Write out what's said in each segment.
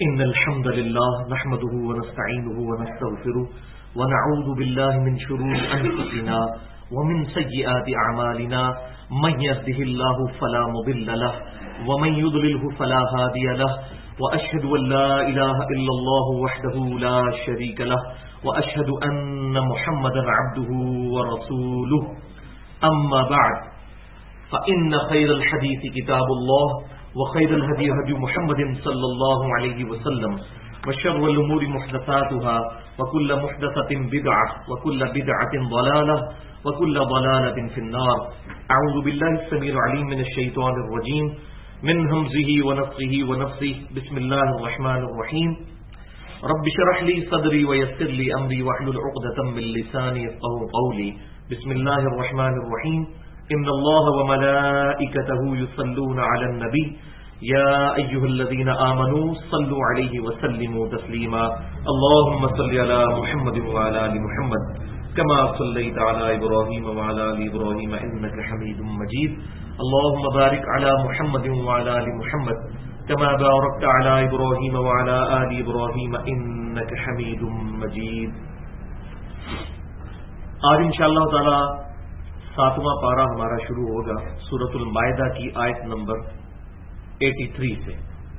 إن الحمد لله نحمده ونستعينه ونستغفره ونعوذ بالله من شرور أنفسنا ومن سيئات أعمالنا من يهده الله فلا مضل له ومن يضلله فلا هادي له وأشهد أن لا إله إلا الله وحده لا شريك له وأشهد أن محمدا عبده ورسوله أما بعد فإن خير الحديث كتاب الله وخير الهدي هدي محمد صلى الله عليه وسلم وشر الأمور محدثاتها وكل محدثة بدعة وكل بدعة ضلالة وكل ضلالة في النار. أعوذ بالله السميع العليم من الشيطان الرجيم من همزه ونفخه ونفثه. بسم الله الرحمن الرحيم. رب اشرح لي صدري ويسر لي أمري واحلل عقدة من لساني يفقهوا قولي. بسم الله الرحمن الرحيم. إن الله وملائكته يصلون على النبي يا أيها الذين آمنوا صلوا عليه وسلموا تسليما. اللهم صل على محمد وعلى آل محمد كما صليت على إبراهيم وعلى آل إبراهيم إنك حميد مجيد. اللهم بارك على محمد وعلى آل محمد كما باركت على إبراهيم وعلى آل إبراهيم إنك حميد مجيد. آج انشاءاللہ تعالی 7واں پارہ ہمارا شروع ہوگا سورۃ المائدہ کی آیت نمبر 83 سے.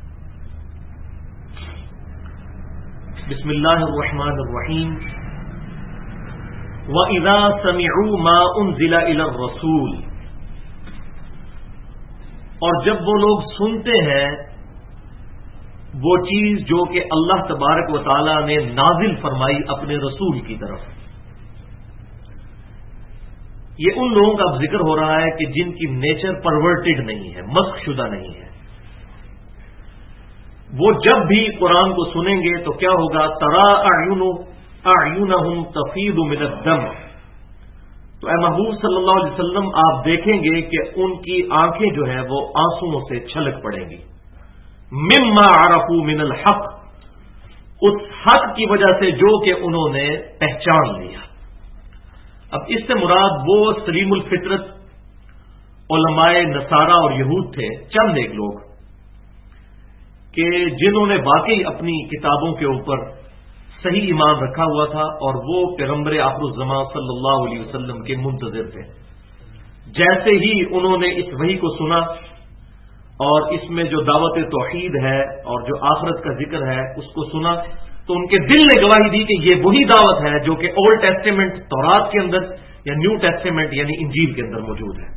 بسم اللہ الرحمن الرحیم. وَإِذَا سَمِعُوا مَا أُنزِلَ إِلَى الرَّسُولِ، اور جب وہ لوگ سنتے ہیں وہ چیز جو کہ اللہ تبارک و تعالی نے نازل فرمائی اپنے رسول کی طرف. یہ ان لوگوں کا اب ذکر ہو رہا ہے کہ جن کی نیچر پرورٹڈ نہیں ہے، مسخ شدہ نہیں ہے. وہ جب بھی قرآن کو سنیں گے تو کیا ہوگا؟ ترا اعینہم تفیض من الدم. تو اے محبوب صلی اللہ علیہ وسلم آپ دیکھیں گے کہ ان کی آنکھیں جو ہیں وہ آنسوؤں سے چھلک پڑیں گی. مما عرفوا من الحق، اس حق کی وجہ سے جو کہ انہوں نے پہچان لیا. اب اس سے مراد وہ سلیم الفطرت علماء نصارہ اور یہود تھے، چند ایک لوگ کہ جنہوں نے واقعی اپنی کتابوں کے اوپر صحیح ایمان رکھا ہوا تھا اور وہ پیغمبر آخر الزمان صلی اللہ علیہ وسلم کے منتظر تھے. جیسے ہی انہوں نے اس وحی کو سنا اور اس میں جو دعوت توحید ہے اور جو آخرت کا ذکر ہے اس کو سنا تو ان کے دل نے گواہی دی کہ یہ وہی دعوت ہے جو کہ اولڈ ٹیسٹیمنٹ تورات کے اندر یا نیو ٹیسٹیمنٹ یعنی انجیل کے اندر موجود ہے.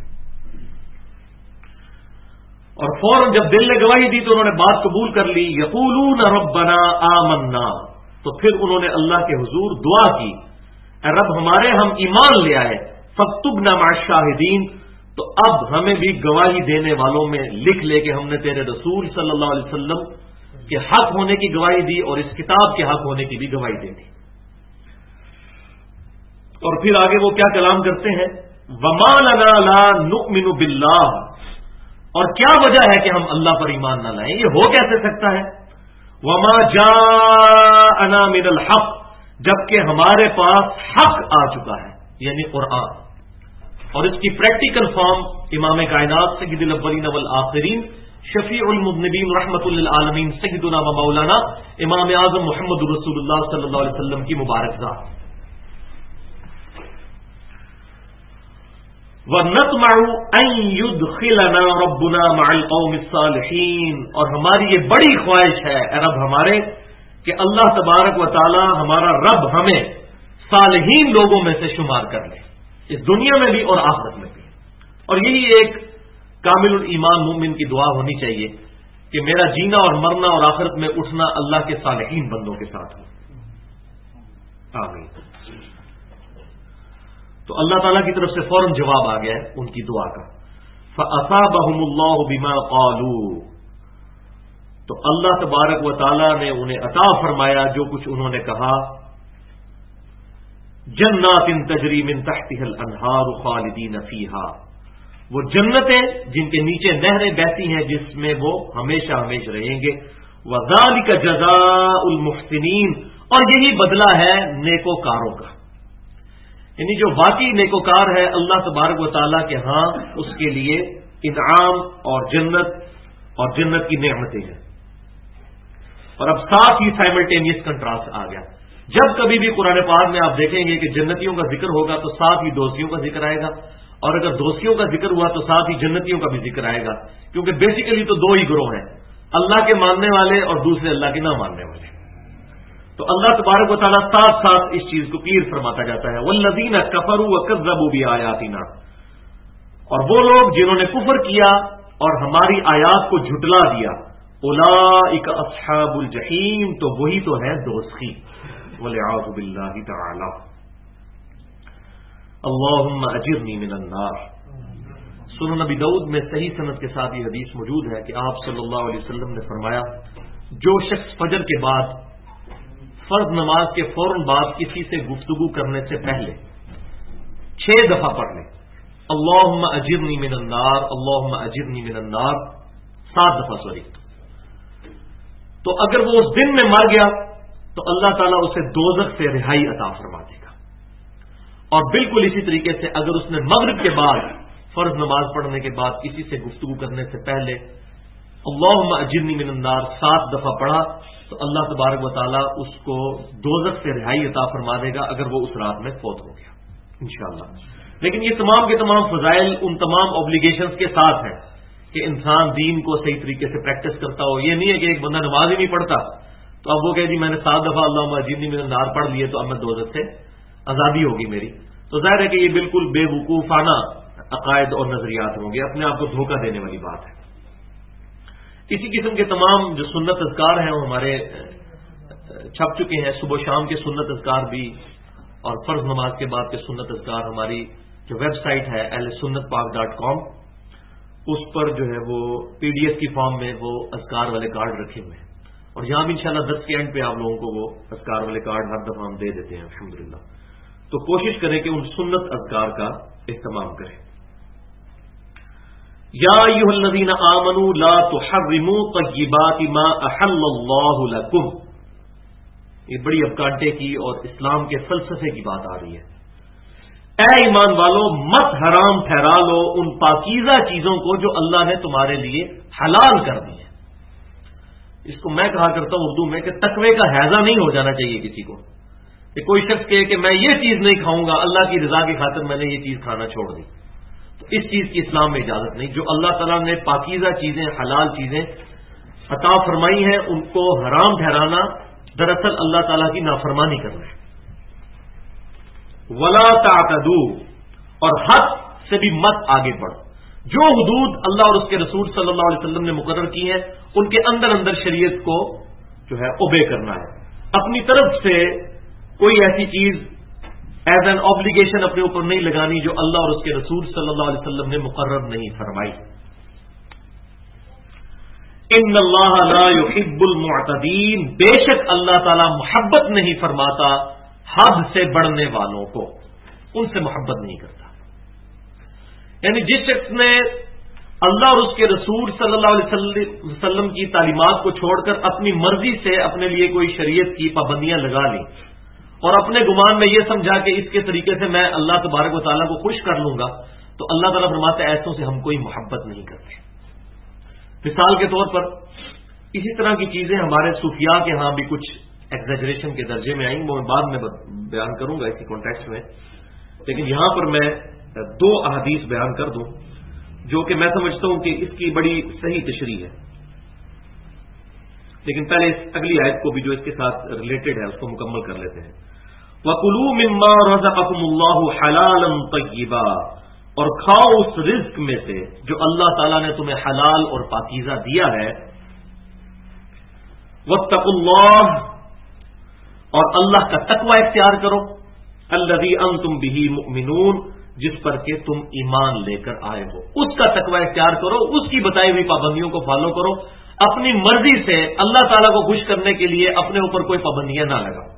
اور فوراً جب دل نے گواہی دی تو انہوں نے بات قبول کر لی. یقولون ربنا آمنا، تو پھر انہوں نے اللہ کے حضور دعا کی، اے رب ہمارے ہم ایمان لے آئے، فاکتبنا مع الشاہدین، تو اب ہمیں بھی گواہی دینے والوں میں لکھ لے کہ ہم نے تیرے رسول صلی اللہ علیہ وسلم کے حق ہونے کی گواہی دی اور اس کتاب کے حق ہونے کی بھی گواہی دے دی. اور پھر آگے وہ کیا کلام کرتے ہیں؟ وما لنا لا نؤمن باللہ، اور کیا وجہ ہے کہ ہم اللہ پر ایمان نہ لائیں؟ یہ ہو کیسے سکتا ہے؟ وما جاءنا من الحق، جبکہ ہمارے پاس حق آ چکا ہے یعنی قرآن. اور اس کی پریکٹیکل فارم امام کائنات سید الاولین والآخرین شفیع المذنبین رحمۃ للعالمین سیدنا و مولانا امام اعظم محمد رسول اللہ صلی اللہ علیہ وسلم کی مبارک ذات. وَنَطْمَعُ أَن يُدْخِلَنَا رَبُّنَا مَعَ الْقَوْمِ الصَّالِحِينَ، اور ہماری یہ بڑی خواہش ہے اے رب ہمارے کہ اللہ تبارک و تعالی ہمارا رب ہمیں صالحین لوگوں میں سے شمار کر لے، اس دنیا میں بھی اور آخرت میں بھی. اور یہی ایک کامل الایمان مومن کی دعا ہونی چاہیے کہ میرا جینا اور مرنا اور آخرت میں اٹھنا اللہ کے صالحین بندوں کے ساتھ ہو. آمین. تو اللہ تعالیٰ کی طرف سے فوراً جواب آ گیا ہے ان کی دعا کا. فَأَصَابَهُمُ اللَّهُ بِمَا قَالُوا، تو اللہ تبارک و تعالیٰ نے انہیں عطا فرمایا جو کچھ انہوں نے کہا. جنات تجری من تحتها الانہار خالدین فیہا، وہ جنتیں جن کے نیچے نہریں بہتی ہیں جس میں وہ ہمیشہ ہمیشہ رہیں گے. وَذَلِكَ جَزَاءُ الْمُحْسِنِينَ، اور یہی بدلہ ہے نیکوکاروں کا، یعنی جو واقعی نیکوکار ہے اللہ تبارک و تعالیٰ کے ہاں اس کے لیے انعام اور جنت کی نعمتیں ہیں. اور اب ساتھ ہی سائملٹینیس کنٹراسٹ آ گیا. جب کبھی بھی قرآن پاک میں آپ دیکھیں گے کہ جنتیوں کا ذکر ہوگا تو ساتھ ہی دوستیوں کا ذکر آئے گا, اور اگر دوستیوں کا ذکر ہوا تو ساتھ ہی جنتیوں کا بھی ذکر آئے گا, کیونکہ بیسیکلی تو دو ہی گروہ ہیں, اللہ کے ماننے والے اور دوسرے اللہ کے نہ ماننے والے. تو اللہ تبارک و تعالیٰ ساتھ ساتھ اس چیز کو کلیئر فرماتا جاتا ہے, والذین کفروا وکذبوا بآیاتنا, اور وہ لوگ جنہوں نے کفر کیا اور ہماری آیات کو جھٹلا دیا, اولئک اصحاب الجحیم, تو وہی تو ہے دوزخی, والعیاذ باللہ تعالی. اللہم اجرنی من النار. سنن نبی داؤد میں صحیح سند کے ساتھ یہ حدیث موجود ہے کہ آپ صلی اللہ علیہ وسلم نے فرمایا, جو شخص فجر کے بعد فرض نماز کے فوراً بعد کسی سے گفتگو کرنے سے پہلے 6 دفعہ پڑھ لے اللہم اجرنی من النار, اللہم اجرنی من النار, 7 دفعہ سوری, تو اگر وہ اس دن میں مر گیا تو اللہ تعالیٰ اسے دوزخ سے رہائی عطا فرما دے گا. اور بالکل اسی طریقے سے اگر اس نے مغرب کے بعد فرض نماز پڑھنے کے بعد کسی سے گفتگو کرنے سے پہلے اللہم اجرنی من النار 7 دفعہ پڑھا تو اللہ تبارک و تعالیٰ اس کو دوزخ سے رہائی عطا فرما دے گا اگر وہ اس رات میں فوت ہو گیا انشاءاللہ. لیکن یہ تمام کے تمام فضائل ان تمام اوبلیگیشنز کے ساتھ ہیں کہ انسان دین کو صحیح طریقے سے پریکٹس کرتا ہو. یہ نہیں ہے کہ ایک بندہ نماز ہی نہیں پڑھتا تو اب وہ کہے جی میں نے 7 دفعہ اللہم اجرنی من النار پڑھ لیے تو اب میں دوزخ سے آزادی ہوگی میری. تو ظاہر ہے کہ یہ بالکل بے وقوفانہ عقائد اور نظریات ہوں گے, اپنے آپ کو دھوکہ دینے والی بات ہے. اسی قسم کے تمام جو سنت اذکار ہیں وہ ہمارے چھپ چکے ہیں, صبح و شام کے سنت اذکار بھی, اور فرض نماز کے بعد کے سنت اذکار. ہماری جو ویب سائٹ ہے ahlsunnatpak.com, اس پر جو ہے وہ PDF کی فارم میں وہ اذکار والے کارڈ رکھے ہوئے ہیں, اور یہاں بھی انشاءاللہ درس کے اینڈ پہ آپ لوگوں کو وہ اذکار والے کارڈ ہر دفعہ ہم دے دیتے ہیں الحمدللہ. تو کوشش کریں کہ ان سنت اذکار کا اہتمام کریں. یا ایھا الذین آمنوا لا تحرموا طیبات ما احل اللہ لکم. یہ بڑی اب کانٹے کی اور اسلام کے فلسفے کی بات آ رہی ہے. اے ایمان والو, مت حرام ٹھہرا لو ان پاکیزہ چیزوں کو جو اللہ نے تمہارے لیے حلال کر دی ہے. اس کو میں کہا کرتا ہوں اردو میں کہ تقوی کا حیضہ نہیں ہو جانا چاہیے کسی کو, کہ کوئی شخص کہے کہ میں یہ چیز نہیں کھاؤں گا, اللہ کی رضا کی خاطر میں نے یہ چیز کھانا چھوڑ دی. تو اس چیز کی اسلام میں اجازت نہیں. جو اللہ تعالیٰ نے پاکیزہ چیزیں, حلال چیزیں عطا فرمائی ہیں, ان کو حرام ٹھہرانا دراصل اللہ تعالیٰ کی نافرمانی کرنا ہے. ولا تعتدوا, اور حد سے بھی مت آگے بڑھو. جو حدود اللہ اور اس کے رسول صلی اللہ علیہ وسلم نے مقرر کی ہیں ان کے اندر اندر شریعت کو جو ہے اوبے کرنا ہے. اپنی طرف سے کوئی ایسی چیز ایز این آبلیگیشن اپنے اوپر نہیں لگانی جو اللہ اور اس کے رسول صلی اللہ علیہ وسلم نے مقرر نہیں فرمائی. ان اللہ لا يحب المعتدین, بے شک اللہ تعالی محبت نہیں فرماتا حد سے بڑھنے والوں کو, ان سے محبت نہیں کرتا. یعنی جس شخص نے اللہ اور اس کے رسول صلی اللہ علیہ وسلم کی تعلیمات کو چھوڑ کر اپنی مرضی سے اپنے لیے کوئی شریعت کی پابندیاں لگا لی اور اپنے گمان میں یہ سمجھا کہ اس کے طریقے سے میں اللہ تبارک و تعالیٰ کو خوش کر لوں گا, تو اللہ تعالیٰ فرماتے ہیں ایسوں سے ہم کوئی محبت نہیں کرتے. مثال کے طور پر اسی طرح کی چیزیں ہمارے صوفیاء کے ہاں بھی کچھ ایگزیجریشن کے درجے میں آئیں, وہ میں بعد میں بیان کروں گا اسی کانٹیکسٹ میں. لیکن یہاں پر میں 2 احادیث بیان کر دوں جو کہ میں سمجھتا ہوں کہ اس کی بڑی صحیح تشریح ہے. لیکن پہلے اس اگلی آیت کو بھی جو اس کے ساتھ ریلیٹڈ ہے اس کو مکمل کر لیتے ہیں. وَكُلُوا مِمَّا رَزَقَكُمُ اللَّهُ حَلَالًا طَيِّبًا, اور کھاؤ اس رزق میں سے جو اللہ تعالیٰ نے تمہیں حلال اور پاکیزہ دیا ہے. وَاتَّقُوا اللَّهَ, اور اللہ کا تقوی اختیار کرو. الَّذِي أَنْتُمْ بِهِ مُؤْمِنُونَ, جس پر کہ تم ایمان لے کر آئے ہو, اس کا تقوی اختیار کرو, اس کی بتائی ہوئی پابندیوں کو فالو کرو. اپنی مرضی سے اللہ تعالیٰ کو خوش کرنے کے لیے اپنے اوپر کوئی پابندیاں نہ لگاؤ.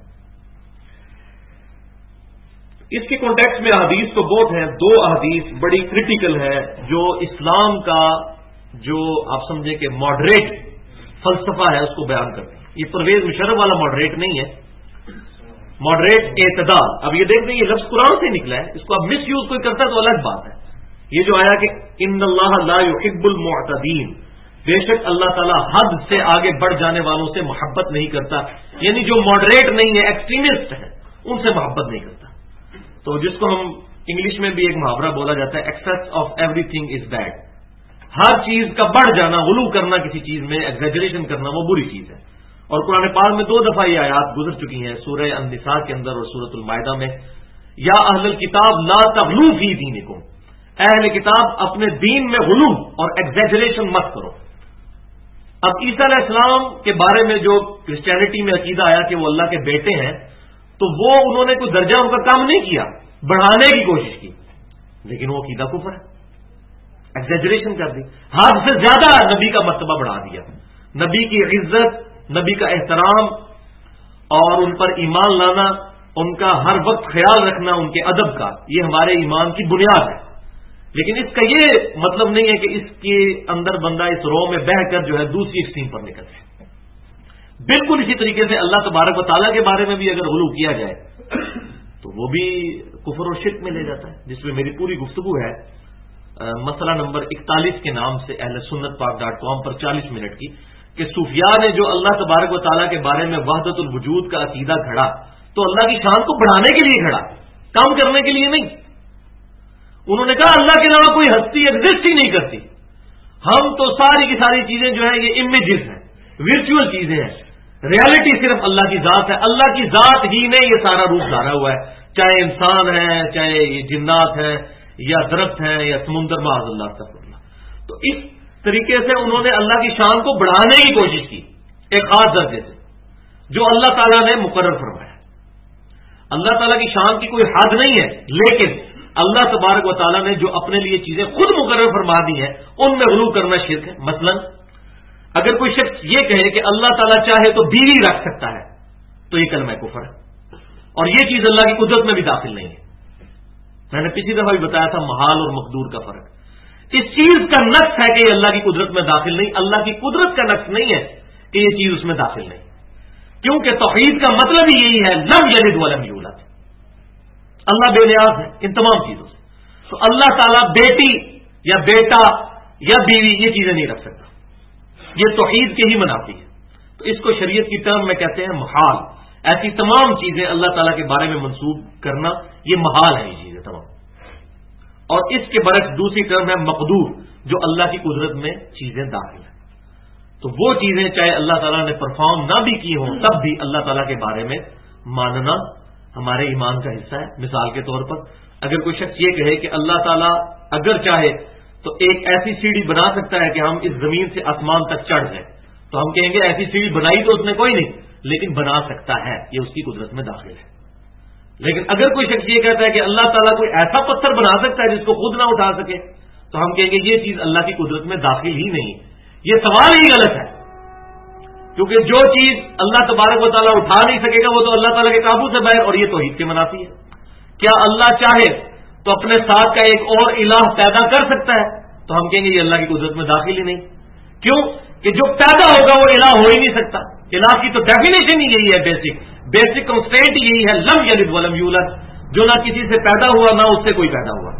اس کے کانٹیکسٹ میں احادیث تو بہت ہیں. 2 احادیث بڑی کریٹیکل ہے جو اسلام کا جو آپ سمجھیں کہ ماڈریٹ فلسفہ ہے اس کو بیان کرتے ہیں. یہ پرویز مشرف والا ماڈریٹ نہیں ہے, ماڈریٹ اعتدال. اب یہ دیکھتے ہیں یہ لفظ قرآن سے نکلا ہے, اس کو اب مس یوز کوئی کرتا ہے تو الگ بات ہے. یہ جو آیا کہ ان اللہ لا يحب المعتدین, بے شک اللہ تعالیٰ حد سے آگے بڑھ جانے والوں سے محبت نہیں کرتا، یعنی جو ماڈریٹ نہیں ہے، ایکسٹریمسٹ ہیں، ان سے محبت نہیں کرتا۔ تو جس کو ہم انگلش میں بھی ایک محاورہ بولا جاتا ہے، excess of everything is bad, ہر چیز کا بڑھ جانا، غلو کرنا کسی چیز میں، ایگزیجریشن کرنا، وہ بری چیز ہے۔ اور قرآن پاک میں 2 دفعہ یہ آیات گزر چکی ہیں، سورہ النساء کے اندر اور سورۃ المائدہ میں، یا اہل الکتاب لا تغلو فی دینکم، اہل کتاب اپنے دین میں غلو اور ایگزیجریشن مت کرو۔ اب عیسیٰ علیہ السلام کے بارے میں جو کرسچینٹی میں عقیدہ آیا کہ وہ اللہ کے بیٹے ہیں، تو وہ انہوں نے کوئی درجہ ان کا کام نہیں کیا، بڑھانے کی کوشش کی، لیکن وہ عقیدہ کفر ہے، ایگزیجریشن کر دی، حد سے زیادہ نبی کا مرتبہ بڑھا دیا، نبی کی عزت، نبی کا احترام اور ان پر ایمان لانا، ان کا ہر وقت خیال رکھنا، ان کے ادب کا، یہ ہمارے ایمان کی بنیاد ہے۔ لیکن اس کا یہ مطلب نہیں ہے کہ اس کے اندر بندہ اس رو میں بہہ کر جو ہے دوسری ایکسٹریم پر نکل جائے۔ بالکل اسی طریقے سے اللہ تبارک و تعالیٰ کے بارے میں بھی اگر غلو کیا جائے تو وہ بھی کفر و شرک میں لے جاتا ہے، جس میں میری پوری گفتگو ہے مسئلہ نمبر 41 کے نام سے اہل سنت پاک.com پر 40 منٹ کی، کہ صوفیاء نے جو اللہ تبارک و تعالیٰ کے بارے میں وحدت الوجود کا عقیدہ گھڑا تو اللہ کی شان کو بڑھانے کے لیے گھڑا، کام کرنے کے لیے نہیں۔ انہوں نے کہا اللہ کے علاوہ کوئی ہستی ایگزسٹ ہی نہیں کرتی، ہم تو ساری کی ساری چیزیں جو ہیں یہ امیجز ہیں، ورچوئل چیزیں ہیں، ریالٹی صرف اللہ کی ذات ہے، اللہ کی ذات ہی نے یہ سارا روپ دھارا ہوا ہے، چاہے انسان ہے، چاہے یہ جنات ہیں یا درخت ہیں یا سمندر، معاذ اللہ استغفر اللہ۔ تو اس طریقے سے انہوں نے اللہ کی شان کو بڑھانے کی کوشش کی ایک خاص درجے سے، جو اللہ تعالیٰ نے مقرر فرمایا۔ اللہ تعالیٰ کی شان کی کوئی حد نہیں ہے، لیکن اللہ تبارک و تعالیٰ نے جو اپنے لیے چیزیں خود مقرر فرما دی ہیں ان میں غلو کرنا شرک ہے۔ مثلا اگر کوئی شخص یہ کہے کہ اللہ تعالیٰ چاہے تو بیوی رکھ سکتا ہے تو یہ کلمہ کفر ہے، اور یہ چیز اللہ کی قدرت میں بھی داخل نہیں ہے۔ میں نے پچھلی دفعہ بھی بتایا تھا محال اور مقدور کا فرق، اس چیز کا نقص ہے کہ یہ اللہ کی قدرت میں داخل نہیں، اللہ کی قدرت کا نقص نہیں ہے کہ یہ چیز اس میں داخل نہیں، کیونکہ توحید کا مطلب ہی یہی ہے لم یلد ولم یولد، اللہ بے نیاز ہے ان تمام چیزوں سے۔ تو اللہ تعالیٰ بیٹی یا بیٹا یا بیوی یہ چیزیں نہیں رکھ سکتا، یہ توحید کے ہی منافی ہے۔ تو اس کو شریعت کی ٹرم میں کہتے ہیں محال، ایسی تمام چیزیں اللہ تعالیٰ کے بارے میں منسوب کرنا یہ محال ہے، یہ چیزیں تمام۔ اور اس کے برعکس دوسری ٹرم ہے مقدور، جو اللہ کی قدرت میں چیزیں داخل ہیں۔ تو وہ چیزیں چاہے اللہ تعالیٰ نے پرفارم نہ بھی کی ہوں تب بھی اللہ تعالیٰ کے بارے میں ماننا ہمارے ایمان کا حصہ ہے۔ مثال کے طور پر اگر کوئی شخص یہ کہے کہ اللہ تعالیٰ اگر چاہے تو ایک ایسی سیڑھی بنا سکتا ہے کہ ہم اس زمین سے آسمان تک چڑھ جائیں، تو ہم کہیں گے ایسی سیڑھی بنائی تو اس نے کوئی نہیں، لیکن بنا سکتا ہے، یہ اس کی قدرت میں داخل ہے۔ لیکن اگر کوئی شخص یہ کہتا ہے کہ اللہ تعالیٰ کوئی ایسا پتھر بنا سکتا ہے جس کو خود نہ اٹھا سکے، تو ہم کہیں گے یہ چیز اللہ کی قدرت میں داخل ہی نہیں، یہ سوال ہی غلط ہے، کیونکہ جو چیز اللہ تبارک و تعالیٰ اٹھا نہیں سکے گا وہ تو اللہ تعالیٰ کے قابو سے باہر، اور یہ توحید کے منافی ہے۔ کیا اللہ چاہے تو اپنے ساتھ کا ایک اور الہ پیدا کر سکتا ہے؟ تو ہم کہیں گے یہ اللہ کی قدرت میں داخل ہی نہیں، کیوں کہ جو پیدا ہوگا وہ الہ ہو ہی نہیں سکتا۔ الہ کی تو ڈیفینیشن ہی یہی ہے، بیسک کنسٹرینٹ یہی ہے لم یلد ولم یولد، جو نہ کسی سے پیدا ہوا نہ اس سے کوئی پیدا ہوا،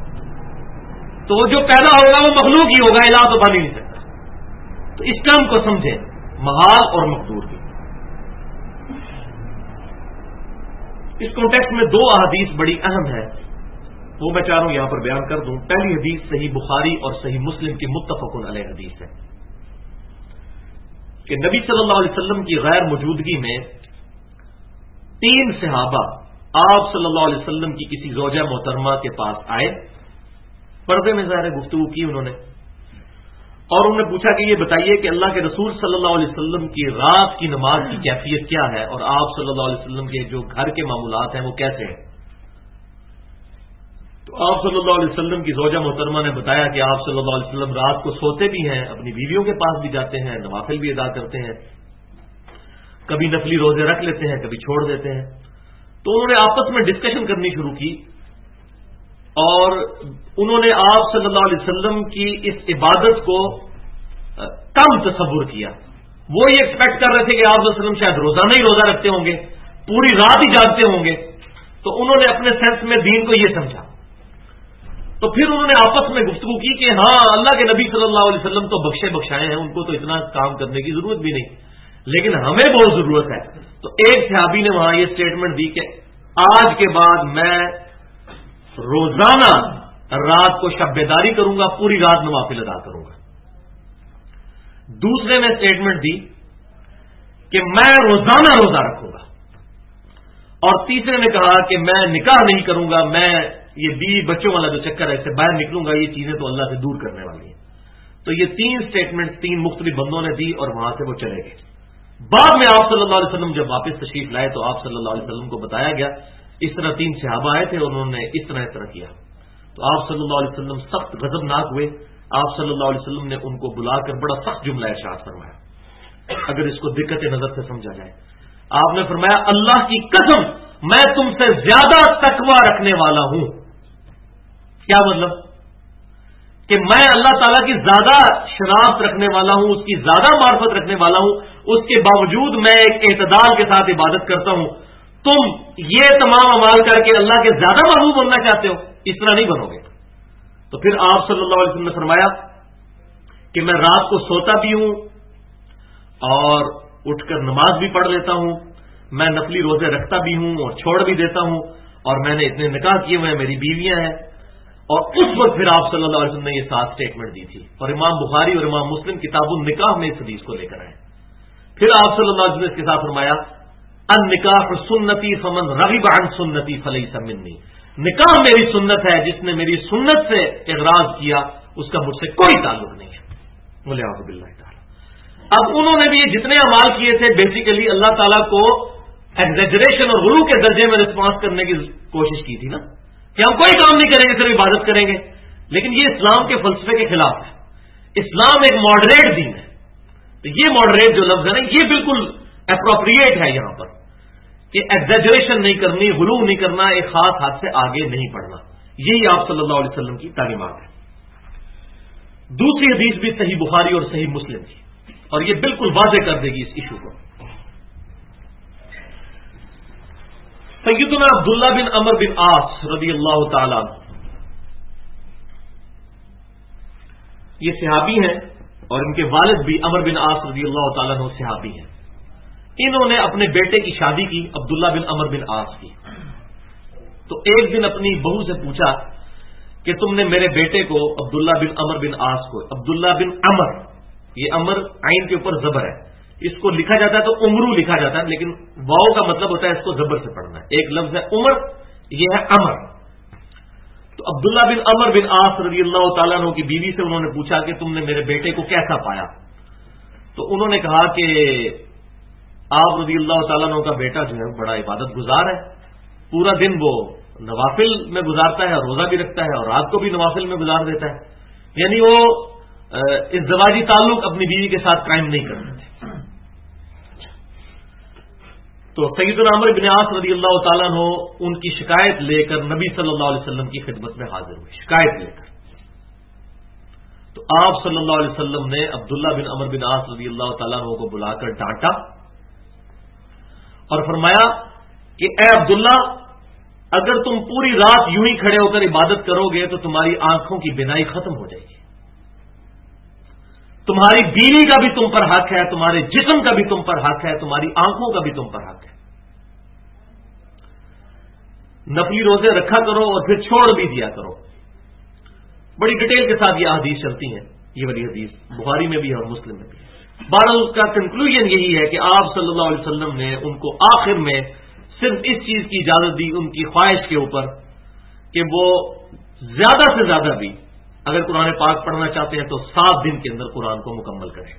تو وہ جو پیدا ہوگا وہ مخلوق ہی ہوگا، الہ تو بن ہی نہیں سکتا۔ تو اس ٹرم کو سمجھیں، محال اور مقدور کی۔ اس کانٹیکسٹ میں 2 احادیث بڑی اہم ہے، وہ میں چاہ رہا ہوں یہاں پر بیان کر دوں۔ پہلی حدیث صحیح بخاری اور صحیح مسلم کی متفق علیہ حدیث ہے کہ نبی صلی اللہ علیہ وسلم کی غیر موجودگی میں 3 صحابہ آپ صلی اللہ علیہ وسلم کی کسی زوجہ محترمہ کے پاس آئے، پردے میں ظاہر گفتگو کی انہوں نے، اور انہوں نے پوچھا کہ یہ بتائیے کہ اللہ کے رسول صلی اللہ علیہ وسلم کی رات کی نماز کی کیفیت کیا ہے، اور آپ صلی اللہ علیہ وسلم کے جو گھر کے معمولات ہیں وہ کیسے ہیں۔ تو آپ صلی اللہ علیہ وسلم کی زوجہ محترمہ نے بتایا کہ آپ صلی اللہ علیہ وسلم رات کو سوتے بھی ہیں، اپنی بیویوں کے پاس بھی جاتے ہیں، نوافل بھی ادا کرتے ہیں، کبھی نفلی روزے رکھ لیتے ہیں، کبھی چھوڑ دیتے ہیں۔ تو انہوں نے آپس میں ڈسکشن کرنی شروع کی، اور انہوں نے آپ صلی اللہ علیہ وسلم کی اس عبادت کو کم تصور کیا۔ وہ یہ ایکسپیکٹ کر رہے تھے کہ آپ صلی اللہ علیہ وسلم شاید روزانہ ہی روزہ رکھتے ہوں گے، پوری رات ہی جاگتے ہوں گے، تو انہوں نے اپنے سینس میں دین کو یہ سمجھا۔ تو پھر انہوں نے آپس میں گفتگو کی کہ ہاں اللہ کے نبی صلی اللہ علیہ وسلم تو بخشے بخشائے ہیں، ان کو تو اتنا کام کرنے کی ضرورت بھی نہیں، لیکن ہمیں بہت ضرورت ہے. تو ایک صحابی نے وہاں یہ اسٹیٹمنٹ دی کہ آج کے بعد میں روزانہ رات کو شب بیداری کروں گا، پوری رات نوافل ادا کروں گا. دوسرے نے اسٹیٹمنٹ دی کہ میں روزانہ روزہ رکھوں گا، اور تیسرے نے کہا کہ میں نکاح نہیں کروں گا، میں یہ بیوی بچوں والا جو چکر ہے اس سے باہر نکلوں گا، یہ چیزیں تو اللہ سے دور کرنے والی ہیں. تو یہ تین اسٹیٹمنٹ تین مختلف بندوں نے دی اور وہاں سے وہ چلے گئے. بعد میں آپ صلی اللہ علیہ وسلم جب واپس تشریف لائے تو آپ صلی اللہ علیہ وسلم کو بتایا گیا اس طرح تین صحابہ آئے تھے، انہوں نے اس طرح کیا. تو آپ صلی اللہ علیہ وسلم سخت غضبناک ہوئے. آپ صلی اللہ علیہ وسلم نے ان کو بلا کر بڑا سخت جملہ ارشاد فرمایا، اگر اس کو دقت نظر سے سمجھا جائے. آپ نے فرمایا اللہ کی قسم میں تم سے زیادہ تقوی رکھنے والا ہوں. کیا مطلب؟ کہ میں اللہ تعالیٰ کی زیادہ شناخت رکھنے والا ہوں، اس کی زیادہ معرفت رکھنے والا ہوں، اس کے باوجود میں ایک اعتدال کے ساتھ عبادت کرتا ہوں. تم یہ تمام اعمال کر کے اللہ کے زیادہ محبوب بننا چاہتے ہو، اس طرح نہیں بنو گے. تو پھر آپ صلی اللہ علیہ وسلم نے فرمایا کہ میں رات کو سوتا بھی ہوں اور اٹھ کر نماز بھی پڑھ لیتا ہوں، میں نفلی روزے رکھتا بھی ہوں اور چھوڑ بھی دیتا ہوں، اور میں نے اتنے نکاح کیے ہوئے ہیں، میری بیویاں ہیں. اور اس وقت پھر آپ صلی اللہ علیہ وسلم نے یہ 7 اسٹیٹمنٹ دی تھی، اور امام بخاری اور امام مسلم کتاب النکاح میں اس حدیث کو لے کر آئے. پھر آپ صلی اللہ علیہ وسلم نے اس کے ساتھ فرمایا النکاح سنتی فمن رغب عن سنتی فلیس منی. نکاح میری سنت ہے، جس نے میری سنت سے اعراض کیا اس کا مجھ سے کوئی تعلق نہیں ہے. ولیعوذ باللہ تعالی. اب انہوں نے بھی جتنے اعمال کیے تھے بیسیکلی اللہ تعالیٰ کو ایگزیجریشن اور غلو کے درجے میں رسپانس کرنے کی کوشش کی تھی نا، کہ ہم کوئی کام نہیں کریں گے صرف عبادت کریں گے. لیکن یہ اسلام کے فلسفے کے خلاف ہے. اسلام ایک ماڈریٹ دین ہے. تو یہ ماڈریٹ جو لفظ ہے نا، یہ بالکل اپروپریٹ ہے یہاں پر، کہ ایگزیجریشن نہیں کرنی، غلو نہیں کرنا، ایک خاص حد سے آگے نہیں بڑھنا. یہی آپ صلی اللہ علیہ وسلم کی تعلیمات ہے. دوسری حدیث بھی صحیح بخاری اور صحیح مسلم کی، اور یہ بالکل واضح کر دے گی اس ایشو کو. سیدنا عبداللہ بن عمر بن عاص رضی اللہ تعالیٰ عنہ یہ صحابی ہیں، اور ان کے والد بھی عمر بن عاص رضی اللہ تعالیٰ عنہ صحابی ہیں. انہوں نے اپنے بیٹے کی شادی کی عبداللہ بن عمر بن عاص کی. تو ایک دن اپنی بہو سے پوچھا کہ تم نے میرے بیٹے کو عبداللہ بن عمر بن عاص کو، عبداللہ بن عمر، یہ عمر عین کے اوپر زبر ہے، اس کو لکھا جاتا ہے تو عمرو لکھا جاتا ہے، لیکن واؤ کا مطلب ہوتا ہے اس کو زبر سے پڑھنا ہے. ایک لفظ ہے عمر، یہ ہے عمر. تو عبداللہ بن عمر بن عاص رضی اللہ تعالیٰ عنہ کی بیوی سے انہوں نے پوچھا کہ تم نے میرے بیٹے کو کیسا پایا؟ تو انہوں نے کہا کہ آپ رضی اللہ تعالیٰ عنہ کا بیٹا جو ہے بڑا عبادت گزار ہے، پورا دن وہ نوافل میں گزارتا ہے، روزہ بھی رکھتا ہے، اور رات کو بھی نوافل میں گزار دیتا ہے. یعنی وہ ازدواجی تعلق اپنی بیوی کے ساتھ قائم نہیں کرتے تھے. تو سیدنا عمر بن عاص رضی اللہ تعالیٰ عنہ ان کی شکایت لے کر نبی صلی اللہ علیہ وسلم کی خدمت میں حاضر ہوئے، شکایت لے کر. تو آپ صلی اللہ علیہ وسلم نے عبداللہ بن عمر بن عاص رضی اللہ تعالیٰ عنہ کو بلا کر ڈانٹا اور فرمایا کہ اے عبداللہ، اگر تم پوری رات یوں ہی کھڑے ہو کر عبادت کرو گے تو تمہاری آنکھوں کی بینائی ختم ہو جائے گی. تمہاری بیوی کا بھی تم پر حق ہے، تمہارے جسم کا بھی تم پر حق ہے، تمہاری آنکھوں کا بھی تم پر حق ہے. نفلی روزے رکھا کرو اور پھر چھوڑ بھی دیا کرو. بڑی ڈیٹیل کے ساتھ یہ حدیث چلتی ہیں، یہ والی حدیث بخاری میں بھی ہے اور مسلم میں بھی ہے. بہرحال اس کا کنکلوژن یہی ہے کہ آپ صلی اللہ علیہ وسلم نے ان کو آخر میں صرف اس چیز کی اجازت دی ان کی خواہش کے اوپر کہ وہ زیادہ سے زیادہ بھی اگر قرآن پاک پڑھنا چاہتے ہیں تو 7 دن کے اندر قرآن کو مکمل کریں.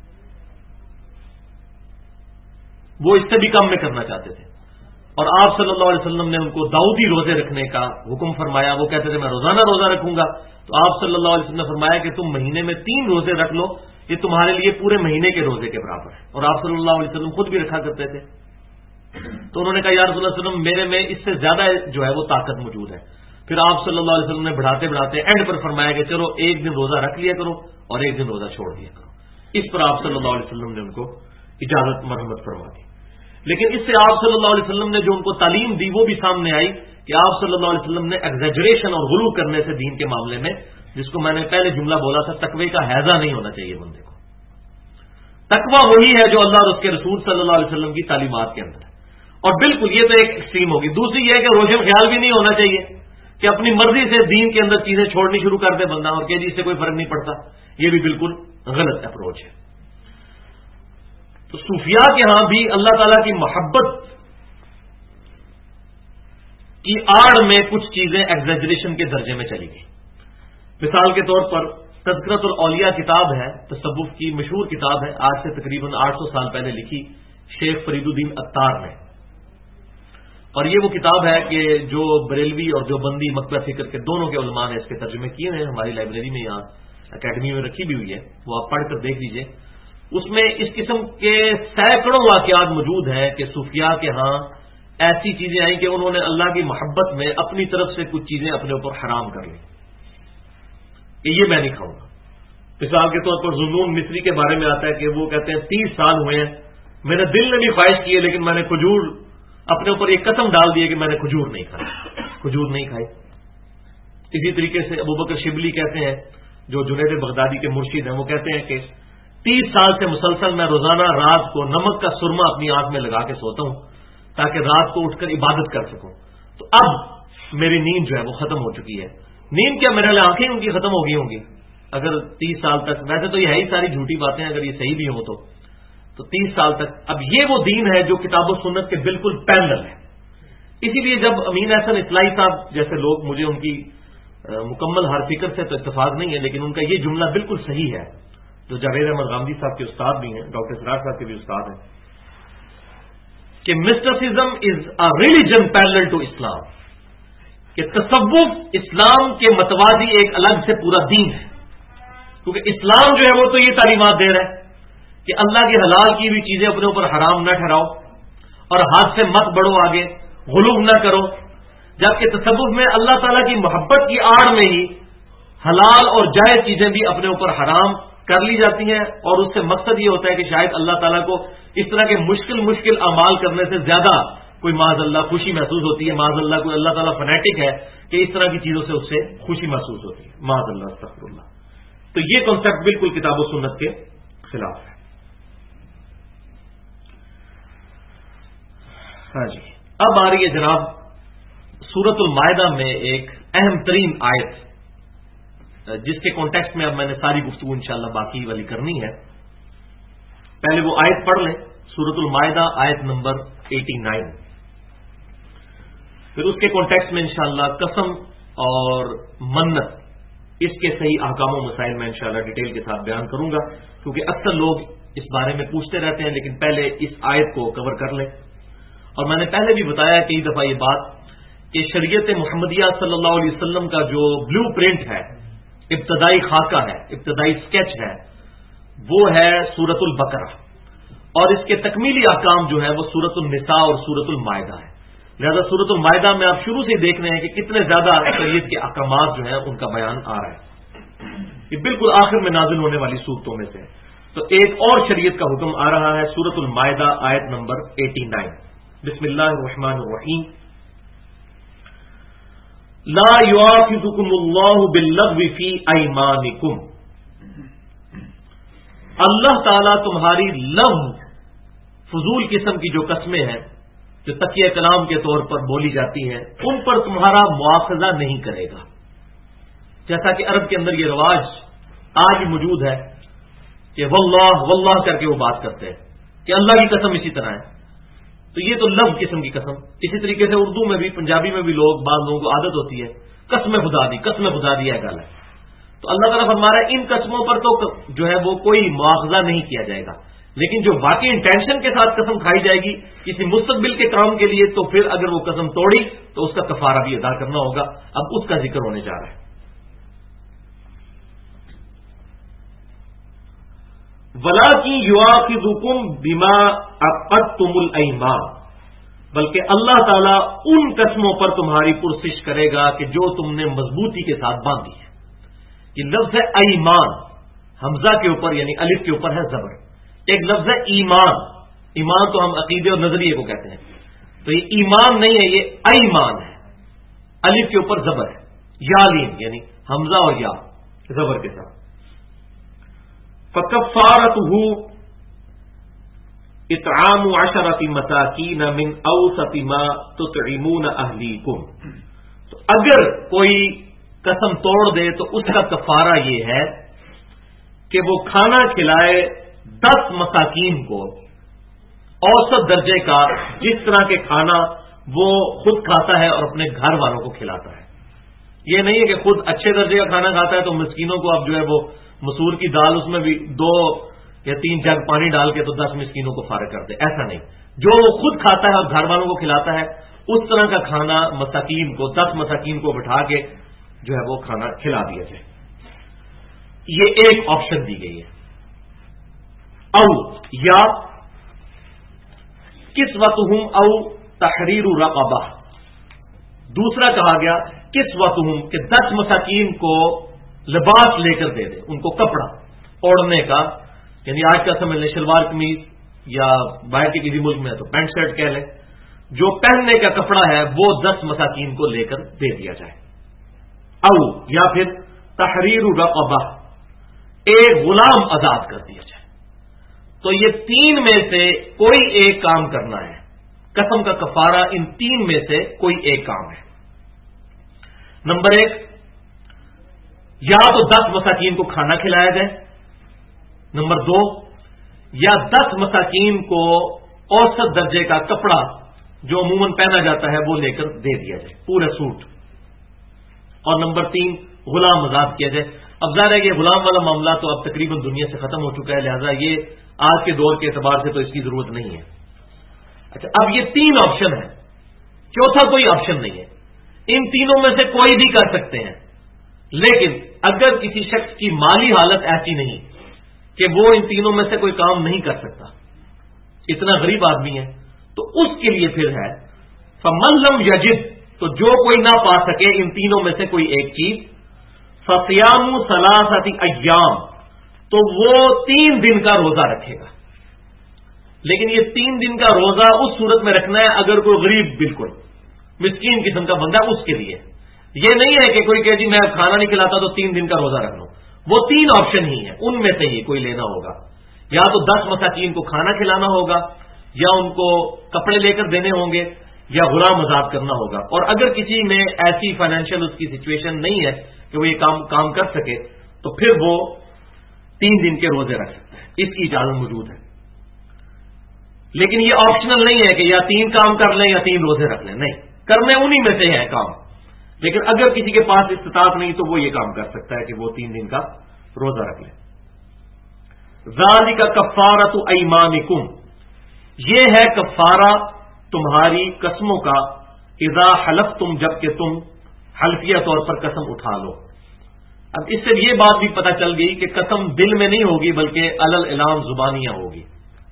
وہ اس سے بھی کم میں کرنا چاہتے تھے، اور آپ صلی اللہ علیہ وسلم نے ان کو داؤدی روزے رکھنے کا حکم فرمایا. وہ کہتے تھے میں روزانہ روزہ رکھوں گا، تو آپ صلی اللہ علیہ وسلم نے فرمایا کہ تم مہینے میں 3 روزے رکھ لو، یہ تمہارے لیے پورے مہینے کے روزے کے برابر ہے. اور آپ صلی اللہ علیہ وسلم خود بھی رکھا کرتے تھے. تو انہوں نے کہا یا رسول اللہ علیہ وسلم میرے میں اس سے زیادہ جو ہے وہ طاقت موجود ہے. پھر آپ صلی اللہ علیہ وسلم نے بڑھاتے بڑھاتے اینڈ پر فرمایا کہ چلو ایک دن روزہ رکھ لیا کرو اور ایک دن روزہ چھوڑ دیا کرو. اس پر آپ صلی اللہ علیہ وسلم نے ان کو اجازت مرحمت فرما دی. لیکن اس سے آپ صلی اللہ علیہ وسلم نے جو ان کو تعلیم دی وہ بھی سامنے آئی کہ آپ صلی اللہ علیہ وسلم نے ایگزیجریشن اور غلو کرنے سے دین کے معاملے میں، جس کو میں نے پہلے جملہ بولا تھا، تقوی کا حیضہ نہیں ہونا چاہیے بندے کو. تقوی وہی ہے جو اللہ اور اس کے رسول صلی اللہ علیہ وسلم کی تعلیمات کے اندر ہے. اور بالکل یہ تو ایک ایکسٹریم ہوگی. دوسری یہ ہے کہ روشن خیال بھی نہیں ہونا چاہیے کہ اپنی مرضی سے دین کے اندر چیزیں چھوڑنی شروع کر دے بندہ اور کہ جی اس سے کوئی فرق نہیں پڑتا. یہ بھی بالکل غلط اپروچ ہے. تو صوفیاء کے ہاں بھی اللہ تعالیٰ کی محبت کی آڑ میں کچھ چیزیں ایگزیجریشن کے درجے میں چلی گئی. مثال کے طور پر تذکرۃ الاولیاء کتاب ہے، تصوف کی مشہور کتاب ہے، آج سے تقریباً 800 سال پہلے لکھی شیخ فرید الدین عطار نے. اور یہ وہ کتاب ہے کہ جو بریلوی اور جو بندی مکتبہ فکر کے دونوں کے علماء نے اس کے ترجمے کیے ہیں. ہماری لائبریری میں یہاں اکیڈمی میں رکھی بھی ہوئی ہے، وہ آپ پڑھ کر دیکھ لیجئے. اس میں اس قسم کے سینکڑوں واقعات موجود ہیں کہ صوفیاء کے ہاں ایسی چیزیں آئیں کہ انہوں نے اللہ کی محبت میں اپنی طرف سے کچھ چیزیں اپنے اوپر حرام کر لیں کہ یہ میں نہیں کھاؤں گا. مثال کے طور پر ذوالنون مصری کے بارے میں آتا ہے کہ وہ کہتے ہیں 30 سال ہوئے ہیں، میرے دل نے بھی خواہش کی ہے لیکن میں نے کھجور اپنے اوپر ایک قسم ڈال دی ہے کہ میں نے کھجور نہیں کھائی، کھجور نہیں کھائی. اسی طریقے سے ابوبکر شبلی کہتے ہیں، جو جنید بغدادی کے مرشد ہیں، وہ کہتے ہیں کہ 30 سال سے مسلسل میں روزانہ رات کو نمک کا سرما اپنی آنکھ میں لگا کے سوتا ہوں تاکہ رات کو اٹھ کر عبادت کر سکوں. تو اب میری نیند جو ہے وہ ختم ہو چکی ہے. نیند کیا، میرے لیے آنکھیں ان کی ختم ہو گئی ہوں گی اگر 30 سال تک. ویسے تو یہ ہے ہی ساری جھوٹی باتیں، اگر یہ صحیح بھی ہوں تو 30 سال تک. اب یہ وہ دین ہے جو کتاب و سنت کے بالکل پیرلل ہے. اسی لیے جب امین احسن اطلاعی صاحب جیسے لوگ، مجھے ان کی مکمل ہر فکر سے تو اتفاق نہیں ہے، لیکن ان کا یہ جملہ بالکل صحیح ہے، جو جاوید احمد غامدی صاحب کے استاد بھی ہیں، ڈاکٹر سراج صاحب کے بھی استاد ہیں، کہ mysticism is a religion parallel to Islam, کہ تصوف اسلام کے متوازی ایک الگ سے پورا دین ہے. کیونکہ اسلام جو ہے وہ تو یہ تعلیمات دے رہا ہے کہ اللہ کی حلال کی ہوئی چیزیں اپنے اوپر حرام نہ ٹھہراؤ اور ہاتھ سے مت بڑھو، آگے غلو نہ کرو. جبکہ تصوف میں اللہ تعالیٰ کی محبت کی آڑ میں ہی حلال اور جائز چیزیں بھی اپنے اوپر حرام کر لی جاتی ہیں، اور اس سے مقصد یہ ہوتا ہے کہ شاید اللہ تعالیٰ کو اس طرح کے مشکل اعمال کرنے سے زیادہ کوئی معاذ اللہ خوشی محسوس ہوتی ہے. معاذ اللہ کوئی اللہ تعالیٰ فنیٹک ہے کہ اس طرح کی چیزوں سے اس سے خوشی محسوس ہوتی ہے. معاذ اللہ، استغفر اللہ. تو یہ کانسیپٹ بالکل کتاب و سنت کے خلاف ہے. ہاں جی، اب آ رہی ہے جناب سورۃ المائدہ میں ایک اہم ترین آیت، جس کے کانٹیکسٹ میں اب میں نے ساری گفتگو انشاءاللہ باقی والی کرنی ہے. پہلے وہ آیت پڑھ لیں، سورۃ المائدہ آیت نمبر 89. پھر اس کے کانٹیکسٹ میں انشاءاللہ قسم اور منت، اس کے صحیح احکام و مسائل میں انشاءاللہ ڈیٹیل کے ساتھ بیان کروں گا، کیونکہ اکثر لوگ اس بارے میں پوچھتے رہتے ہیں. لیکن پہلے اس آیت کو کور کر لیں. اور میں نے پہلے بھی بتایا کئی دفعہ یہ بات کہ شریعت محمدیہ صلی اللہ علیہ وسلم کا جو بلو پرنٹ ہے، ابتدائی خاکہ ہے، ابتدائی سکیچ ہے، وہ ہے سورۃ البقرہ، اور اس کے تکمیلی احکام جو ہے وہ سورۃ النساء اور سورۃ المائدہ ہے. لہذا سورۃ المائدہ میں آپ شروع سے ہی دیکھ رہے ہیں کہ کتنے زیادہ شریعت کے احکامات جو ہیں ان کا بیان آ رہا ہے. یہ بالکل آخر میں نازل ہونے والی صورتوں میں سے. تو ایک اور شریعت کا حکم آ رہا ہے سورۃ المائدہ آیت نمبر 89. بسم اللہ الرحمن الرحیم. لا یؤاخذکم اللہ باللغو فی ایمانکم. اللہ تعالیٰ تمہاری لغو، فضول قسم کی جو قسمیں ہیں جو تکیہ کلام کے طور پر بولی جاتی ہیں، ان پر تمہارا مواخذہ نہیں کرے گا. جیسا کہ عرب کے اندر یہ رواج آج بھی موجود ہے کہ واللہ واللہ کر کے وہ بات کرتے ہیں کہ اللہ کی قسم اسی طرح ہے. تو یہ تو لفظ قسم کی قسم. اسی طریقے سے اردو میں بھی، پنجابی میں بھی لوگ، بعض لوگوں کو عادت ہوتی ہے قسم خدا دی، قسم خدا دی ہے گل ہے. تو اللہ تعالیٰ فرما رہا ہے ان قسموں پر تو جو ہے وہ کوئی مواخذہ نہیں کیا جائے گا، لیکن جو باقی انٹینشن کے ساتھ قسم کھائی جائے گی کسی مستقبل کے کام کے لیے، تو پھر اگر وہ قسم توڑی تو اس کا کفارہ بھی ادا کرنا ہوگا. اب اس کا ذکر ہونے جا رہا ہے. وَلَٰكِن يُؤَاخِذُكُم بِمَا عَقَدتُّمُ الْأَيْمَانَ، بلکہ اللہ تعالیٰ ان قسموں پر تمہاری پرسش کرے گا کہ جو تم نے مضبوطی کے ساتھ باندھی ہے. یہ لفظ ہے ایمان، حمزہ کے اوپر یعنی الف کے اوپر ہے زبر. ایک لفظ ہے ایمان. ایمان تو ہم عقیدے اور نظریے کو کہتے ہیں، تو یہ ایمان نہیں ہے، یہ ایمان ہے. الف کے اوپر زبر ہے، یالین یعنی حمزہ اور یا زبر کے ساتھ. فکفارتہ اطعام 10 مساکین من اوسط ما تطعمون اہلیکم. تو اگر کوئی قسم توڑ دے تو اس کا کفارہ یہ ہے کہ وہ کھانا کھلائے 10 مساکین کو، اوسط درجے کا، جس طرح کے کھانا وہ خود کھاتا ہے اور اپنے گھر والوں کو کھلاتا ہے. یہ نہیں ہے کہ خود اچھے درجے کا کھانا کھاتا ہے تو مسکینوں کو اب جو ہے وہ مسور کی دال اس میں بھی 2 یا 3 جگ پانی ڈال کے تو 10 مسکینوں کو فارغ کر دے. ایسا نہیں، جو وہ خود کھاتا ہے اور گھر والوں کو کھلاتا ہے اس طرح کا کھانا مساکین کو، 10 مساکین کو بٹھا کے جو ہے وہ کھانا کھلا دیا جائے. یہ ایک آپشن دی گئی ہے. او یا کسوتہم او تحریر رقبہ. دوسرا کہا گیا کسوتہم کہ 10 مساکین کو لباس لے کر دے دے، ان کو کپڑا اوڑھنے کا، یعنی آج کا سمجھ لیں شلوار قمیض، یا باہر کے کسی ملک میں تو پینٹ شرٹ کہہ لیں، جو پہننے کا کپڑا ہے وہ 10 مساکین کو لے کر دے دیا جائے. او یا پھر تحریر رقبہ، ایک غلام آزاد کر دیا جائے. تو یہ 3 میں سے کوئی ایک کام کرنا ہے. قسم کا کفارہ ان 3 میں سے کوئی ایک کام ہے. نمبر 1، یا تو 10 مساکین کو کھانا کھلایا جائے. نمبر 2، یا 10 مساکین کو اوسط درجے کا کپڑا جو عموماً پہنا جاتا ہے وہ لے کر دے دیا جائے، پورا سوٹ. اور نمبر 3، غلام آزاد کیا جائے. اب ظاہر ہے کہ غلام والا معاملہ تو اب تقریباً دنیا سے ختم ہو چکا ہے، لہذا یہ آج کے دور کے اعتبار سے تو اس کی ضرورت نہیں ہے. اچھا، اب یہ 3 آپشن ہیں، چوتھا کوئی آپشن نہیں ہے. ان تینوں میں سے کوئی بھی کر سکتے ہیں، لیکن اگر کسی شخص کی مالی حالت ایسی نہیں کہ وہ ان تینوں میں سے کوئی کام نہیں کر سکتا، اتنا غریب آدمی ہے، تو اس کے لیے پھر ہے فمن لم یجد، تو جو کوئی نہ پا سکے ان تینوں میں سے کوئی ایک چیز، فصیام 3 ایام، تو وہ 3 دن کا روزہ رکھے گا. لیکن یہ 3 دن کا روزہ اس صورت میں رکھنا ہے اگر کوئی غریب بالکل مسکین قسم کا بندہ اس کے لیے. یہ نہیں ہے کہ کوئی کہ جی میں کھانا نہیں کھلاتا تو 3 دن کا روزہ رکھ لوں. وہ 3 آپشن ہی ہیں، ان میں سے ہی کوئی لینا ہوگا. یا تو 10 مساکین کو کھانا کھلانا ہوگا، یا ان کو کپڑے لے کر دینے ہوں گے، یا غلام آزاد کرنا ہوگا. اور اگر کسی میں ایسی فائنینشیل اس کی سچویشن نہیں ہے کہ وہ یہ کام کر سکے تو پھر وہ 3 دن کے روزے رکھ سکتا ہے، اس کی اجازت موجود ہے. لیکن یہ آپشنل نہیں ہے کہ یا 3 کام کر لیں یا 3 روزے رکھ لیں، نہیں، کرنے انہی میں سے ہے کام. لیکن اگر کسی کے پاس استطاعت نہیں تو وہ یہ کام کر سکتا ہے کہ وہ 3 دن کا روزہ رکھ لیں. ذالک کفارۃ ایمانکم، یہ ہے کفارہ تمہاری قسموں کا، اذا حلفتم، جب کہ تم حلفیہ طور پر قسم اٹھا لو. اب اس سے یہ بات بھی پتہ چل گئی کہ قسم دل میں نہیں ہوگی بلکہ علل اعلام زبانیاں ہوگی.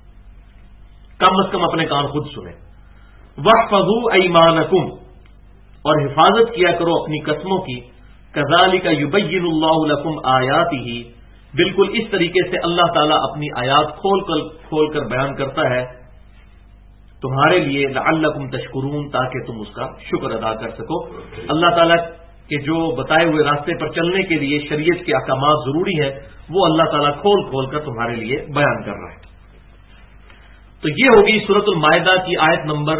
کم از کم اپنے کان خود سنیں. واحفظوا ایمانکم، اور حفاظت کیا کرو اپنی قسموں کی. کذالک یبین اللہ لکم آیاتہ، بالکل اس طریقے سے اللہ تعالیٰ اپنی آیات کھول کر بیان کرتا ہے تمہارے لیے، لعلکم تشکرون، تاکہ تم اس کا شکر ادا کر سکو. اللہ تعالیٰ کے جو بتائے ہوئے راستے پر چلنے کے لیے شریعت کے احکامات ضروری ہیں، وہ اللہ تعالیٰ کھول کر تمہارے لیے بیان کر رہا ہے. تو یہ ہوگی سورۃ المائدہ کی آیت نمبر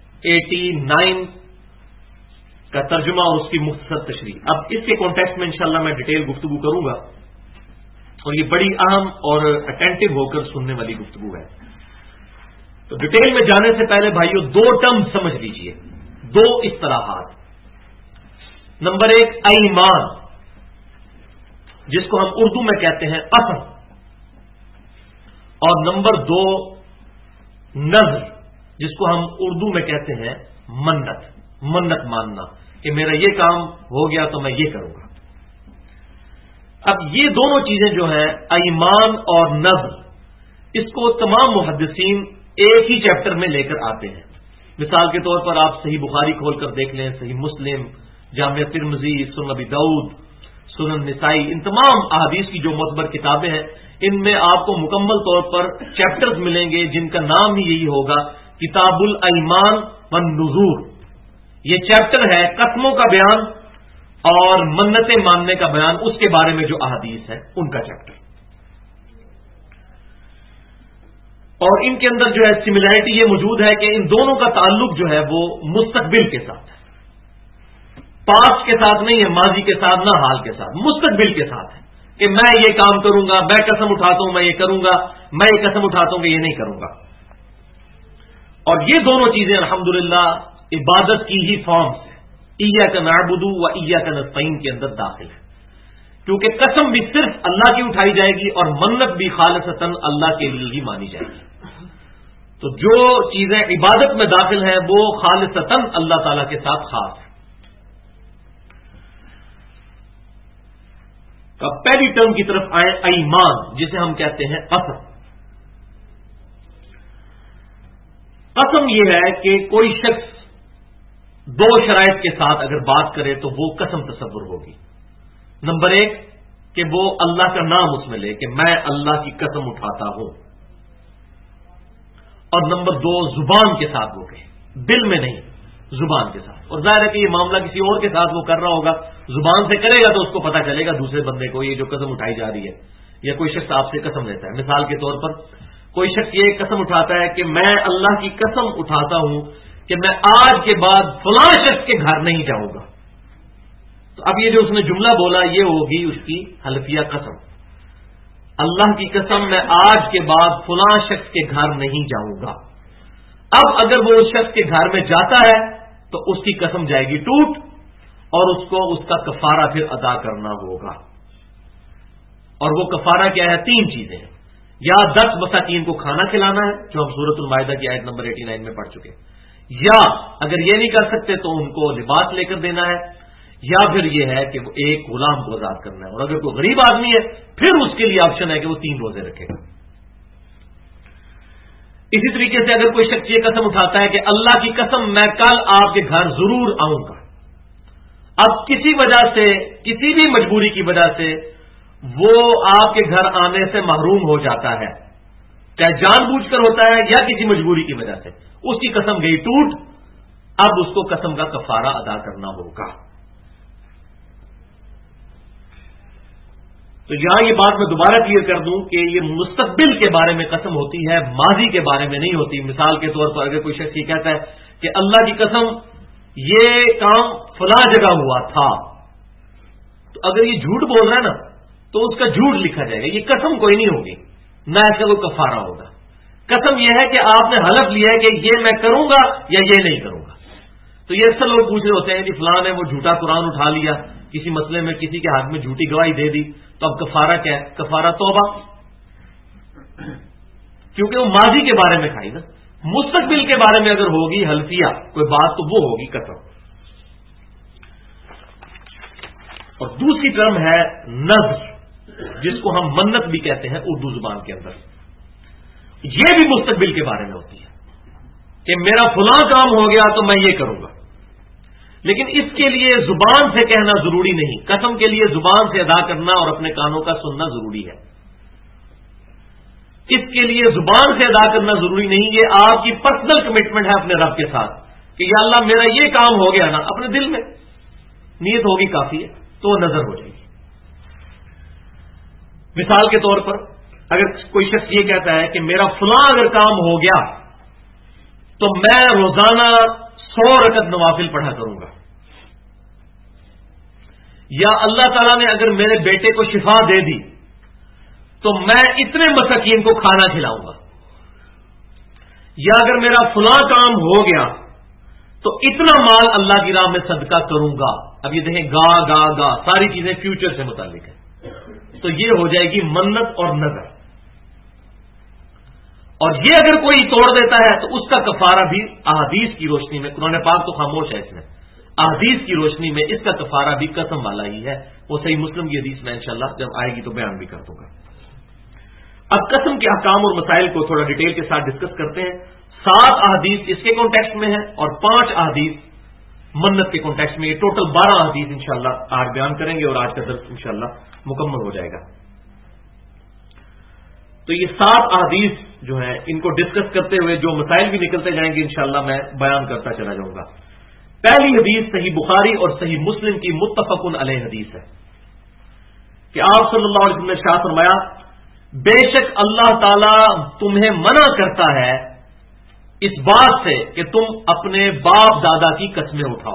89 کا ترجمہ اور اس کی مختصر تشریح. اب اس کے کانٹیکسٹ میں انشاءاللہ میں ڈیٹیل گفتگو کروں گا، اور یہ بڑی اہم اور اٹینٹو ہو کر سننے والی گفتگو ہے. تو ڈیٹیل میں جانے سے پہلے بھائیو 2 ٹرم سمجھ لیجئے، 2 اصطلاحات. نمبر 1 ایمان، جس کو ہم اردو میں کہتے ہیں قسم، اور نمبر 2 نذر، جس کو ہم اردو میں کہتے ہیں منت ماننا کہ میرا یہ کام ہو گیا تو میں یہ کروں گا. اب یہ دونوں چیزیں جو ہیں ایمان اور نذر، اس کو تمام محدثین ایک ہی چیپٹر میں لے کر آتے ہیں. مثال کے طور پر آپ صحیح بخاری کھول کر دیکھ لیں، صحیح مسلم، جامع ترمذی، سنن ابی داؤد، سنن نسائی، ان تمام احادیث کی جو معتبر کتابیں ہیں ان میں آپ کو مکمل طور پر چیپٹرز ملیں گے جن کا نام ہی یہی ہوگا کتاب الایمان والنذور، یہ چیپٹر ہے قسموں کا بیان اور منتیں ماننے کا بیان، اس کے بارے میں جو احادیث ہے ان کا چیپٹر. اور ان کے اندر جو ہے سملیرٹی یہ موجود ہے کہ ان دونوں کا تعلق جو ہے وہ مستقبل کے ساتھ ہے، پاسٹ کے ساتھ نہیں ہے، ماضی کے ساتھ نہ حال کے ساتھ، مستقبل کے ساتھ ہے کہ میں یہ کام کروں گا، میں قسم اٹھاتا ہوں میں یہ کروں گا، میں یہ قسم اٹھاتا ہوں کہ یہ نہیں کروں گا. اور یہ دونوں چیزیں الحمدللہ عبادت کی ہی فارمز ہیں، ایاک نعبد و ایاک نستعین کے اندر داخل ہے، کیونکہ قسم بھی صرف اللہ کی اٹھائی جائے گی اور منت بھی خالصتاً اللہ کے لیے ہی مانی جائے گی. تو جو چیزیں عبادت میں داخل ہیں وہ خالصتاً اللہ تعالی کے ساتھ خاص ہیں. پہلی ٹرم کی طرف آئے ایمان، جسے ہم کہتے ہیں قسم. قسم یہ ہے کہ کوئی شخص دو شرائط کے ساتھ اگر بات کرے تو وہ قسم تصور ہوگی. نمبر ایک کہ وہ اللہ کا نام اس میں لے کہ میں اللہ کی قسم اٹھاتا ہوں، اور نمبر دو زبان کے ساتھ وہ کہے، دل میں نہیں، زبان کے ساتھ. اور ظاہر ہے کہ یہ معاملہ کسی اور کے ساتھ وہ کر رہا ہوگا، زبان سے کرے گا تو اس کو پتا چلے گا دوسرے بندے کو یہ جو قسم اٹھائی جا رہی ہے. یا کوئی شخص آپ سے قسم لیتا ہے، مثال کے طور پر کوئی شخص یہ قسم اٹھاتا ہے کہ میں اللہ کی قسم اٹھاتا ہوں کہ میں آج کے بعد فلاں شخص کے گھر نہیں جاؤں گا. تو اب یہ جو اس نے جملہ بولا یہ ہوگی اس کی حلفیہ قسم. اللہ کی قسم میں آج کے بعد فلاں شخص کے گھر نہیں جاؤں گا. اب اگر وہ اس شخص کے گھر میں جاتا ہے تو اس کی قسم جائے گی ٹوٹ، اور اس کو اس کا کفارہ پھر ادا کرنا ہوگا. اور وہ کفارہ کیا ہے؟ تین چیزیں ہیں. یا 10 مساکین کو کھانا کھلانا ہے، جو ہم سورۃ المائدہ کی آیت نمبر 89 میں پڑھ چکے، یا اگر یہ نہیں کر سکتے تو ان کو لباس لے کر دینا ہے، یا پھر یہ ہے کہ وہ ایک غلام کو آزاد کرنا ہے. اور اگر کوئی غریب آدمی ہے پھر اس کے لیے آپشن ہے کہ وہ 3 روزے رکھے گا. اسی طریقے سے اگر کوئی شخص یہ قسم اٹھاتا ہے کہ اللہ کی قسم میں کل آپ کے گھر ضرور آؤں گا، اب کسی وجہ سے، کسی بھی مجبوری کی وجہ سے وہ آپ کے گھر آنے سے محروم ہو جاتا ہے، چاہے جان بوجھ کر ہوتا ہے یا کسی مجبوری کی وجہ سے، اس کی قسم گئی ٹوٹ، اب اس کو قسم کا کفارہ ادا کرنا ہوگا. تو یہاں یہ بات میں دوبارہ کلیئر کر دوں کہ یہ مستقبل کے بارے میں قسم ہوتی ہے، ماضی کے بارے میں نہیں ہوتی. مثال کے طور پر اگر کوئی شخص یہ کہتا ہے کہ اللہ کی قسم یہ کام فلاں جگہ ہوا تھا، تو اگر یہ جھوٹ بول رہا ہے نا تو اس کا جھوٹ لکھا جائے گا، یہ قسم کوئی نہیں ہوگی، نہ اس کا کوئی کفارہ ہوگا. قسم یہ ہے کہ آپ نے حلف لیا ہے کہ یہ میں کروں گا یا یہ نہیں کروں گا. تو یہ اکثر لوگ پوچھ رہے ہوتے ہیں کہ فلاں نے وہ جھوٹا قرآن اٹھا لیا، کسی مسئلے میں کسی کے ہاتھ میں جھوٹی گواہی دے دی، تو اب کفارہ کیا ہے؟ کفارہ توبہ، کیونکہ وہ ماضی کے بارے میں کھائی نا. مستقبل کے بارے میں اگر ہوگی حلفیہ کوئی بات تو وہ ہوگی قسم. اور دوسری ٹرم ہے نذر، جس کو ہم منت بھی کہتے ہیں اردو زبان کے اندر. یہ بھی مستقبل کے بارے میں ہوتی ہے کہ میرا فلاں کام ہو گیا تو میں یہ کروں گا، لیکن اس کے لیے زبان سے کہنا ضروری نہیں. قسم کے لیے زبان سے ادا کرنا اور اپنے کانوں کا سننا ضروری ہے. اس کے لیے زبان سے ادا کرنا ضروری نہیں، یہ آپ کی پرسنل کمٹمنٹ ہے اپنے رب کے ساتھ کہ یا اللہ میرا یہ کام ہو گیا نا، اپنے دل میں نیت ہوگی کافی ہے تو وہ نظر ہو جائے گی. مثال کے طور پر اگر کوئی شخص یہ کہتا ہے کہ میرا فلاں اگر کام ہو گیا تو میں روزانہ 100 رکعت نوافل پڑھا کروں گا، یا اللہ تعالیٰ نے اگر میرے بیٹے کو شفا دے دی تو میں اتنے مساکین کو کھانا کھلاؤں گا، یا اگر میرا فلاں کام ہو گیا تو اتنا مال اللہ کی راہ میں صدقہ کروں گا. اب یہ دیکھیں گا گا گا ساری چیزیں فیوچر سے متعلق ہیں، تو یہ ہو جائے گی منت اور نذر. اور یہ اگر کوئی توڑ دیتا ہے تو اس کا کفارہ بھی احادیث کی روشنی میں، قرآن پاک تو خاموش ہے اس میں، احادیث کی روشنی میں اس کا کفارہ بھی قسم والا ہی ہے. وہ صحیح مسلم کی حدیث میں انشاءاللہ جب آئے گی تو بیان بھی کر دوں گا. اب قسم کے احکام اور مسائل کو تھوڑا ڈیٹیل کے ساتھ ڈسکس کرتے ہیں. 7 احادیث اس کے کانٹیکسٹ میں ہیں اور 5 احادیث منت کے کانٹیکسٹ میں. یہ ٹوٹل 12 احادیث انشاءاللہ آج بیان کریں گے اور آج کا درس انشاءاللہ مکمل ہو جائے گا. تو یہ 7 احادیث جو ہیں ان کو ڈسکس کرتے ہوئے جو مسائل بھی نکلتے جائیں گے انشاءاللہ میں بیان کرتا چلا جاؤں گا. پہلی حدیث صحیح بخاری اور صحیح مسلم کی متفق علیہ حدیث ہے کہ آپ صلی اللہ علیہ وسلم نے ارشاد فرمایا بے شک اللہ تعالی تمہیں منع کرتا ہے اس بات سے کہ تم اپنے باپ دادا کی قسمیں اٹھاؤ.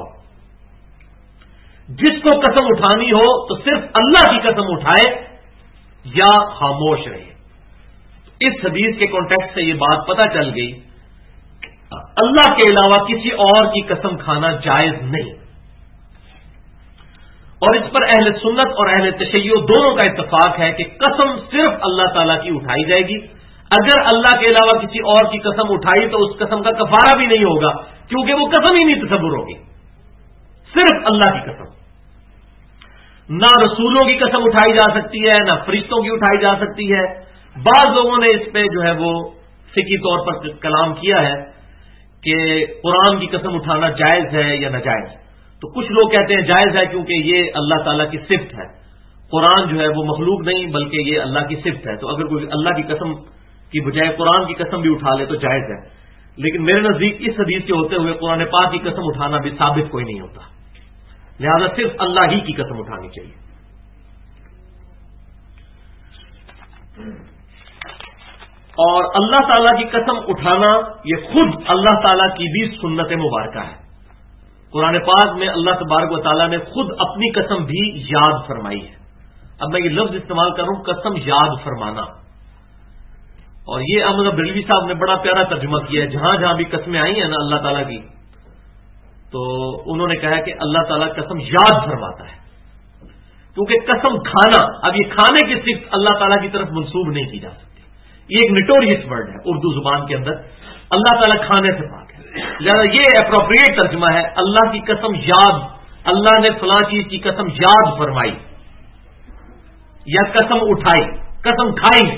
جس کو قسم اٹھانی ہو تو صرف اللہ کی قسم اٹھائے یا خاموش رہے. اس حدیث کے کانٹیکسٹ سے یہ بات پتہ چل گئی اللہ کے علاوہ کسی اور کی قسم کھانا جائز نہیں. اور اس پر اہل سنت اور اہل تشیع دونوں کا اتفاق ہے کہ قسم صرف اللہ تعالیٰ کی اٹھائی جائے گی. اگر اللہ کے علاوہ کسی اور کی قسم اٹھائی تو اس قسم کا کفارہ بھی نہیں ہوگا کیونکہ وہ قسم ہی نہیں تصور ہوگی. صرف اللہ کی قسم. نہ رسولوں کی قسم اٹھائی جا سکتی ہے نہ فرشتوں کی اٹھائی جا سکتی ہے. بعض لوگوں نے اس پہ جو ہے وہ فقہی طور پر کلام کیا ہے کہ قرآن کی قسم اٹھانا جائز ہے یا ناجائز. تو کچھ لوگ کہتے ہیں جائز ہے کیونکہ یہ اللہ تعالیٰ کی صفت ہے. قرآن جو ہے وہ مخلوق نہیں بلکہ یہ اللہ کی صفت ہے. تو اگر کوئی اللہ کی قسم کی بجائے قرآن کی قسم بھی اٹھا لے تو جائز ہے. لیکن میرے نزدیک اس حدیث کے ہوتے ہوئے قرآن پاک کی قسم اٹھانا بھی ثابت کوئی نہیں ہوتا. لہذا صرف اللہ ہی کی قسم اٹھانی چاہیے. اور اللہ تعالیٰ کی قسم اٹھانا یہ خود اللہ تعالیٰ کی بھی سنت مبارکہ ہے. قرآن پاک میں اللہ تبارک و تعالیٰ نے خود اپنی قسم بھی یاد فرمائی ہے. اب میں یہ لفظ استعمال کر رہا ہوں قسم یاد فرمانا. اور یہ احمد بریلوی صاحب نے بڑا پیارا ترجمہ کیا ہے. جہاں جہاں بھی قسمیں آئی ہیں نا اللہ تعالیٰ کی تو انہوں نے کہا کہ اللہ تعالیٰ قسم یاد فرماتا ہے. کیونکہ قسم کھانا اب یہ کھانے کی صرف اللہ تعالیٰ کی طرف منسوب نہیں کی جا سکتی. یہ ایک نٹوریس ورڈ ہے اردو زبان کے اندر. اللہ تعالیٰ کھانے سے پاک ہے. لہذا یہ اپروپریٹ ترجمہ ہے اللہ کی قسم یاد. اللہ نے فلاں چیز کی قسم یاد فرمائی یا قسم اٹھائی قسم کھائی.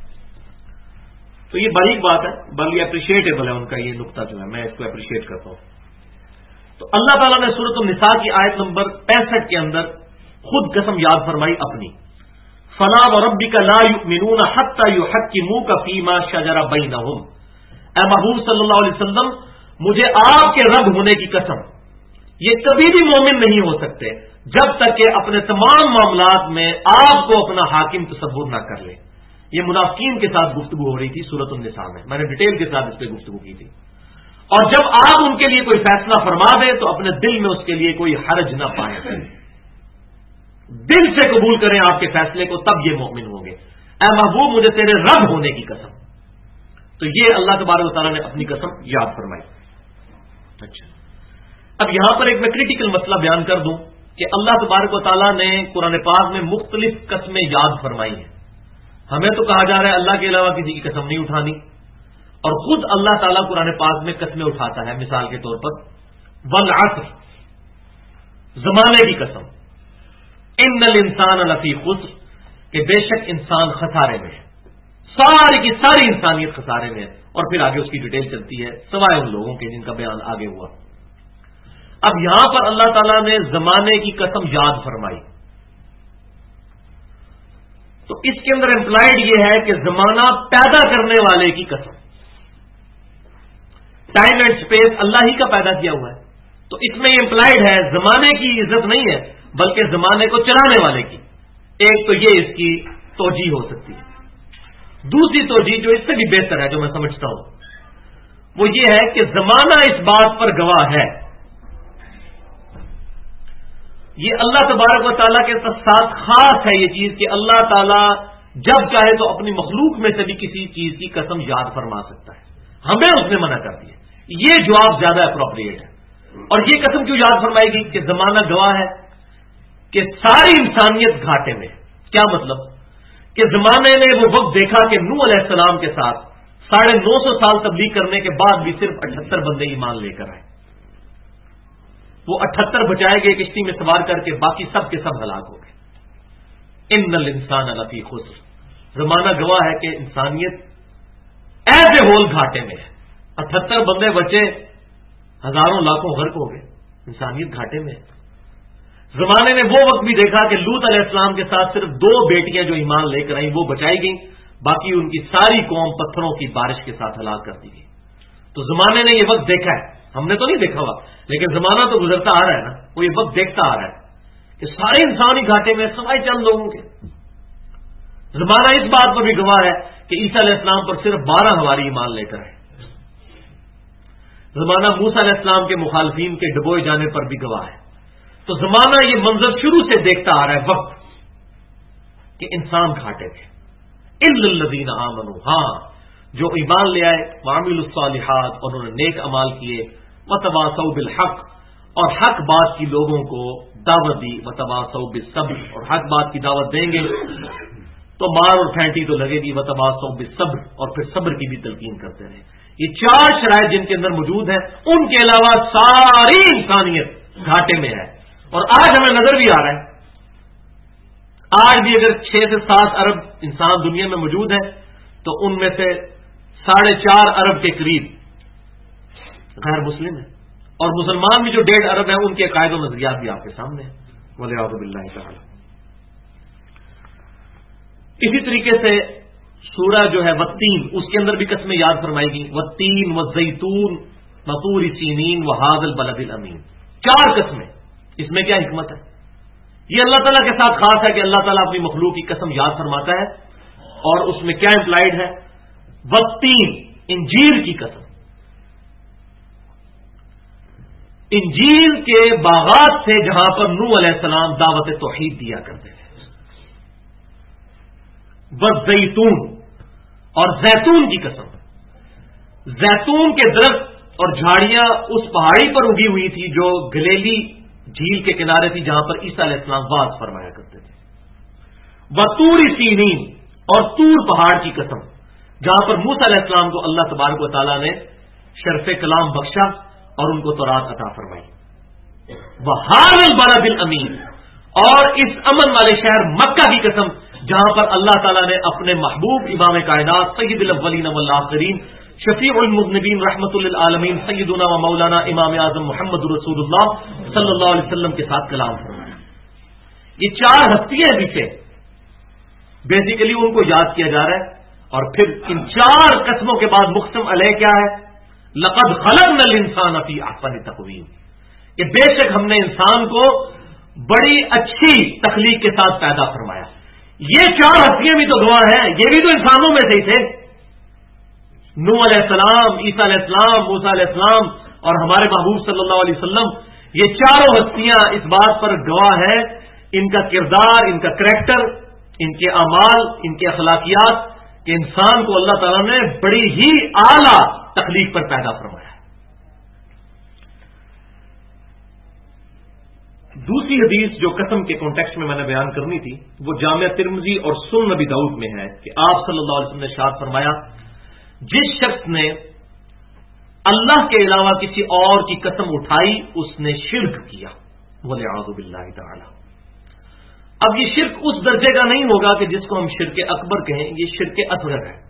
تو یہ بڑی بات ہے بلکہ اپریشیٹیبل ہے ان کا یہ نقطہ جو ہے میں اس کو اپریشیٹ کرتا ہوں. تو اللہ تعالیٰ نے سورۃ النساء کی آیت نمبر 65 کے اندر خود قسم یاد فرمائی اپنی. فلا وربک لا یؤمنون حتی یحکموک فیما شجر بینہم. اے محبوب صلی اللہ علیہ وسلم مجھے آپ کے رب ہونے کی قسم یہ کبھی بھی مومن نہیں ہو سکتے جب تک کہ اپنے تمام معاملات میں آپ کو اپنا حاکم تصور نہ کر لے. یہ منافقین کے ساتھ گفتگو ہو رہی تھی سورۃ النساء میں نے ڈیٹیل کے ساتھ اس پہ گفتگو کی تھی. اور جب آپ ان کے لیے کوئی فیصلہ فرما دیں تو اپنے دل میں اس کے لیے کوئی حرج نہ پائیں. دل سے قبول کریں آپ کے فیصلے کو تب یہ مومن ہوں گے. اے محبوب مجھے تیرے رب ہونے کی قسم. تو یہ اللہ تبارک و تعالیٰ نے اپنی قسم یاد فرمائی. اچھا اب یہاں پر ایک میں کریٹیکل مسئلہ بیان کر دوں کہ اللہ تبارک و تعالیٰ نے قرآن پاک میں مختلف قسمیں یاد فرمائی ہیں. ہمیں تو کہا جا رہا ہے اللہ کے علاوہ کسی کی قسم نہیں اٹھانی اور خود اللہ تعالیٰ قرآن پاک میں قسمیں اٹھاتا ہے. مثال کے طور پر والعصر زمانے کی قسم. ان الانسان لفی خسر کہ بے شک انسان خسارے میں ہے. ساری کی ساری انسانیت خسارے میں ہے. اور پھر آگے اس کی ڈیٹیل چلتی ہے سوائے ان لوگوں کے جن کا بیان آگے ہوا. اب یہاں پر اللہ تعالیٰ نے زمانے کی قسم یاد فرمائی تو اس کے اندر امپلائڈ یہ ہے کہ زمانہ پیدا کرنے والے کی قسم. ٹائم اینڈ اسپیس اللہ ہی کا پیدا کیا ہوا ہے تو اس میں یہ امپلائڈ ہے زمانے کی عزت نہیں ہے بلکہ زمانے کو چلانے والے کی. ایک تو یہ اس کی توجیہ ہو سکتی ہے. دوسری توجیہ جو اس سے بھی بہتر ہے جو میں سمجھتا ہوں وہ یہ ہے کہ زمانہ اس بات پر گواہ ہے یہ اللہ تبارک و تعالیٰ کے ساتھ خاص ہے یہ چیز کہ اللہ تعالیٰ جب چاہے تو اپنی مخلوق میں سے بھی کسی چیز کی قسم یاد فرما سکتا ہے. ہمیں اس نے منع کر دیا. یہ جواب زیادہ اپروپریٹ ہے. اور یہ قسم کیوں یاد فرمائے گی کہ زمانہ گواہ ہے کہ ساری انسانیت گھاٹے میں. کیا مطلب کہ زمانے نے وہ وقت دیکھا کہ نوح علیہ السلام کے ساتھ 950 سال تبلیغ کرنے کے بعد بھی صرف 78 بندے ایمان لے کر آئے. وہ 78 بچائے گئے کشتی میں سوار کر کے باقی سب کے سب ہلاک ہو گئے. ان الانسان لفی خسر. زمانہ گواہ ہے کہ انسانیت ایز اے ہول گھاٹے میں ہے. 78 بندے بچے ہزاروں لاکھوں غرق ہو گئے. انسانیت گھاٹے میں ہے. زمانے نے وہ وقت بھی دیکھا کہ لوط علیہ السلام کے ساتھ صرف 2 بیٹیاں جو ایمان لے کر آئیں وہ بچائی گئیں باقی ان کی ساری قوم پتھروں کی بارش کے ساتھ ہلاک کر دی گئی. تو زمانے نے یہ وقت دیکھا ہے ہم نے تو نہیں دیکھا ہوا، لیکن زمانہ تو گزرتا آ رہا ہے نا، وہ یہ وقت دیکھتا آ رہا ہے کہ سارے انسان ہی گھاٹے میں، سوائے چند لوگوں کے۔ زمانہ اس بات پر بھی گواہ ہے کہ عیسیٰ علیہ السلام پر صرف 12 ہماری ایمان لے کر ہے۔ زمانہ موسیٰ علیہ السلام کے مخالفین کے ڈبوئے جانے پر بھی گواہ ہے۔ تو زمانہ یہ منظر شروع سے دیکھتا آ رہا ہے وقت کہ انسان گھاٹے تھے، الا الذین آمنوا، ہاں جو ایمان لے آئے، وعملوا الصالحات، اور انہوں نے نیک اعمال کیے، وتواصوا بالحق، اور حق بات کی لوگوں کو دعوت دی، وتواصوا بالصبر، اور حق بات کی دعوت دیں گے تو مار اور پھینٹی تو لگے گی، وتواصوا بالصبر، اور پھر صبر کی بھی تلقین کرتے رہے۔ یہ 4 شرائط جن کے اندر موجود ہیں، ان کے علاوہ ساری انسانیت گھاٹے میں ہے، اور آج ہمیں نظر بھی آ رہا ہے۔ آج بھی اگر 6 سے 7 ارب انسان دنیا میں موجود ہیں تو ان میں سے 4.5 ارب کے قریب غیر مسلم ہیں، اور مسلمان بھی جو 1.5 ارب ہیں ان کے عقائد و نظریات بھی آپ کے سامنے ہیں، والعیاذ باللہ تعالی۔ اسی طریقے سے سورہ جو ہے والتین، اس کے اندر بھی قسمیں یاد فرمائی گئی، والتین والزیتون وطور سینین وہذا البلد الامین، 4 قسمیں۔ اس میں کیا حکمت ہے؟ یہ اللہ تعالیٰ کے ساتھ خاص ہے کہ اللہ تعالیٰ اپنی مخلوق کی قسم یاد فرماتا ہے، اور اس میں کیا امپلائڈ ہے؟ والتین، انجیل کی قسم، انجیل کے باغات سے جہاں پر نوح علیہ السلام دعوت توحید دیا کرتے تھے۔ والزیتون، اور زیتون کی قسم، زیتون کے درخت اور جھاڑیاں اس پہاڑی پر اگی ہوئی تھی جو گلیلی جھیل کے کنارے تھی، جہاں پر عیسیٰ علیہ السلام وعظ فرمایا کرتے تھے۔ وطور سینین، اور طور پہاڑ کی قسم، جہاں پر موسیٰ علیہ السلام کو اللہ تبارک و تعالیٰ نے شرف کلام بخشا اور ان کو تورات عطا فرمائی۔ وہذا البلد الامین، اور اس امن والے شہر مکہ کی قسم، جہاں پر اللہ تعالیٰ نے اپنے محبوب امام کائنات سید الاولین والآخرین شفیع المذنبین رحمت للعالمین سیدنا و مولانا امام اعظم محمد رسول اللہ صلی اللہ علیہ وسلم کے ساتھ کلام فرمایا۔ یہ 4 ہستیاں بھی تھے، بیسیکلی ان کو یاد کیا جا رہا ہے، اور پھر ان 4 قسموں کے بعد مقسم علیہ کیا ہے؟ لقد خلقنا الانسان فی احسن تقویم، کہ بے شک ہم نے انسان کو بڑی اچھی تخلیق کے ساتھ پیدا فرمایا۔ یہ 4 ہستیاں بھی تو گواہ ہیں، یہ بھی تو انسانوں میں سے ہی تھے، نوح علیہ السلام، عیسیٰ علیہ السلام، موسیٰ علیہ السلام اور ہمارے محبوب صلی اللہ علیہ وسلم۔ یہ 4 ہستیاں اس بات پر گواہ ہیں، ان کا کردار، ان کا کریکٹر، ان کے اعمال، ان کے اخلاقیات، کہ انسان کو اللہ تعالیٰ نے بڑی ہی اعلیٰ تخلیق پر پیدا فرمایا ہے۔ دوسری حدیث جو قسم کے کانٹیکسٹ میں نے بیان کرنی تھی وہ جامع ترمذی اور سنن نبی داؤد میں ہے کہ آپ صلی اللہ علیہ وسلم نے ارشاد فرمایا، جس شخص نے اللہ کے علاوہ کسی اور کی قسم اٹھائی اس نے شرک کیا، والعیاذ باللہ تعالی۔ اب یہ شرک اس درجے کا نہیں ہوگا کہ جس کو ہم شرک اکبر کہیں، یہ شرک اصغر ہے،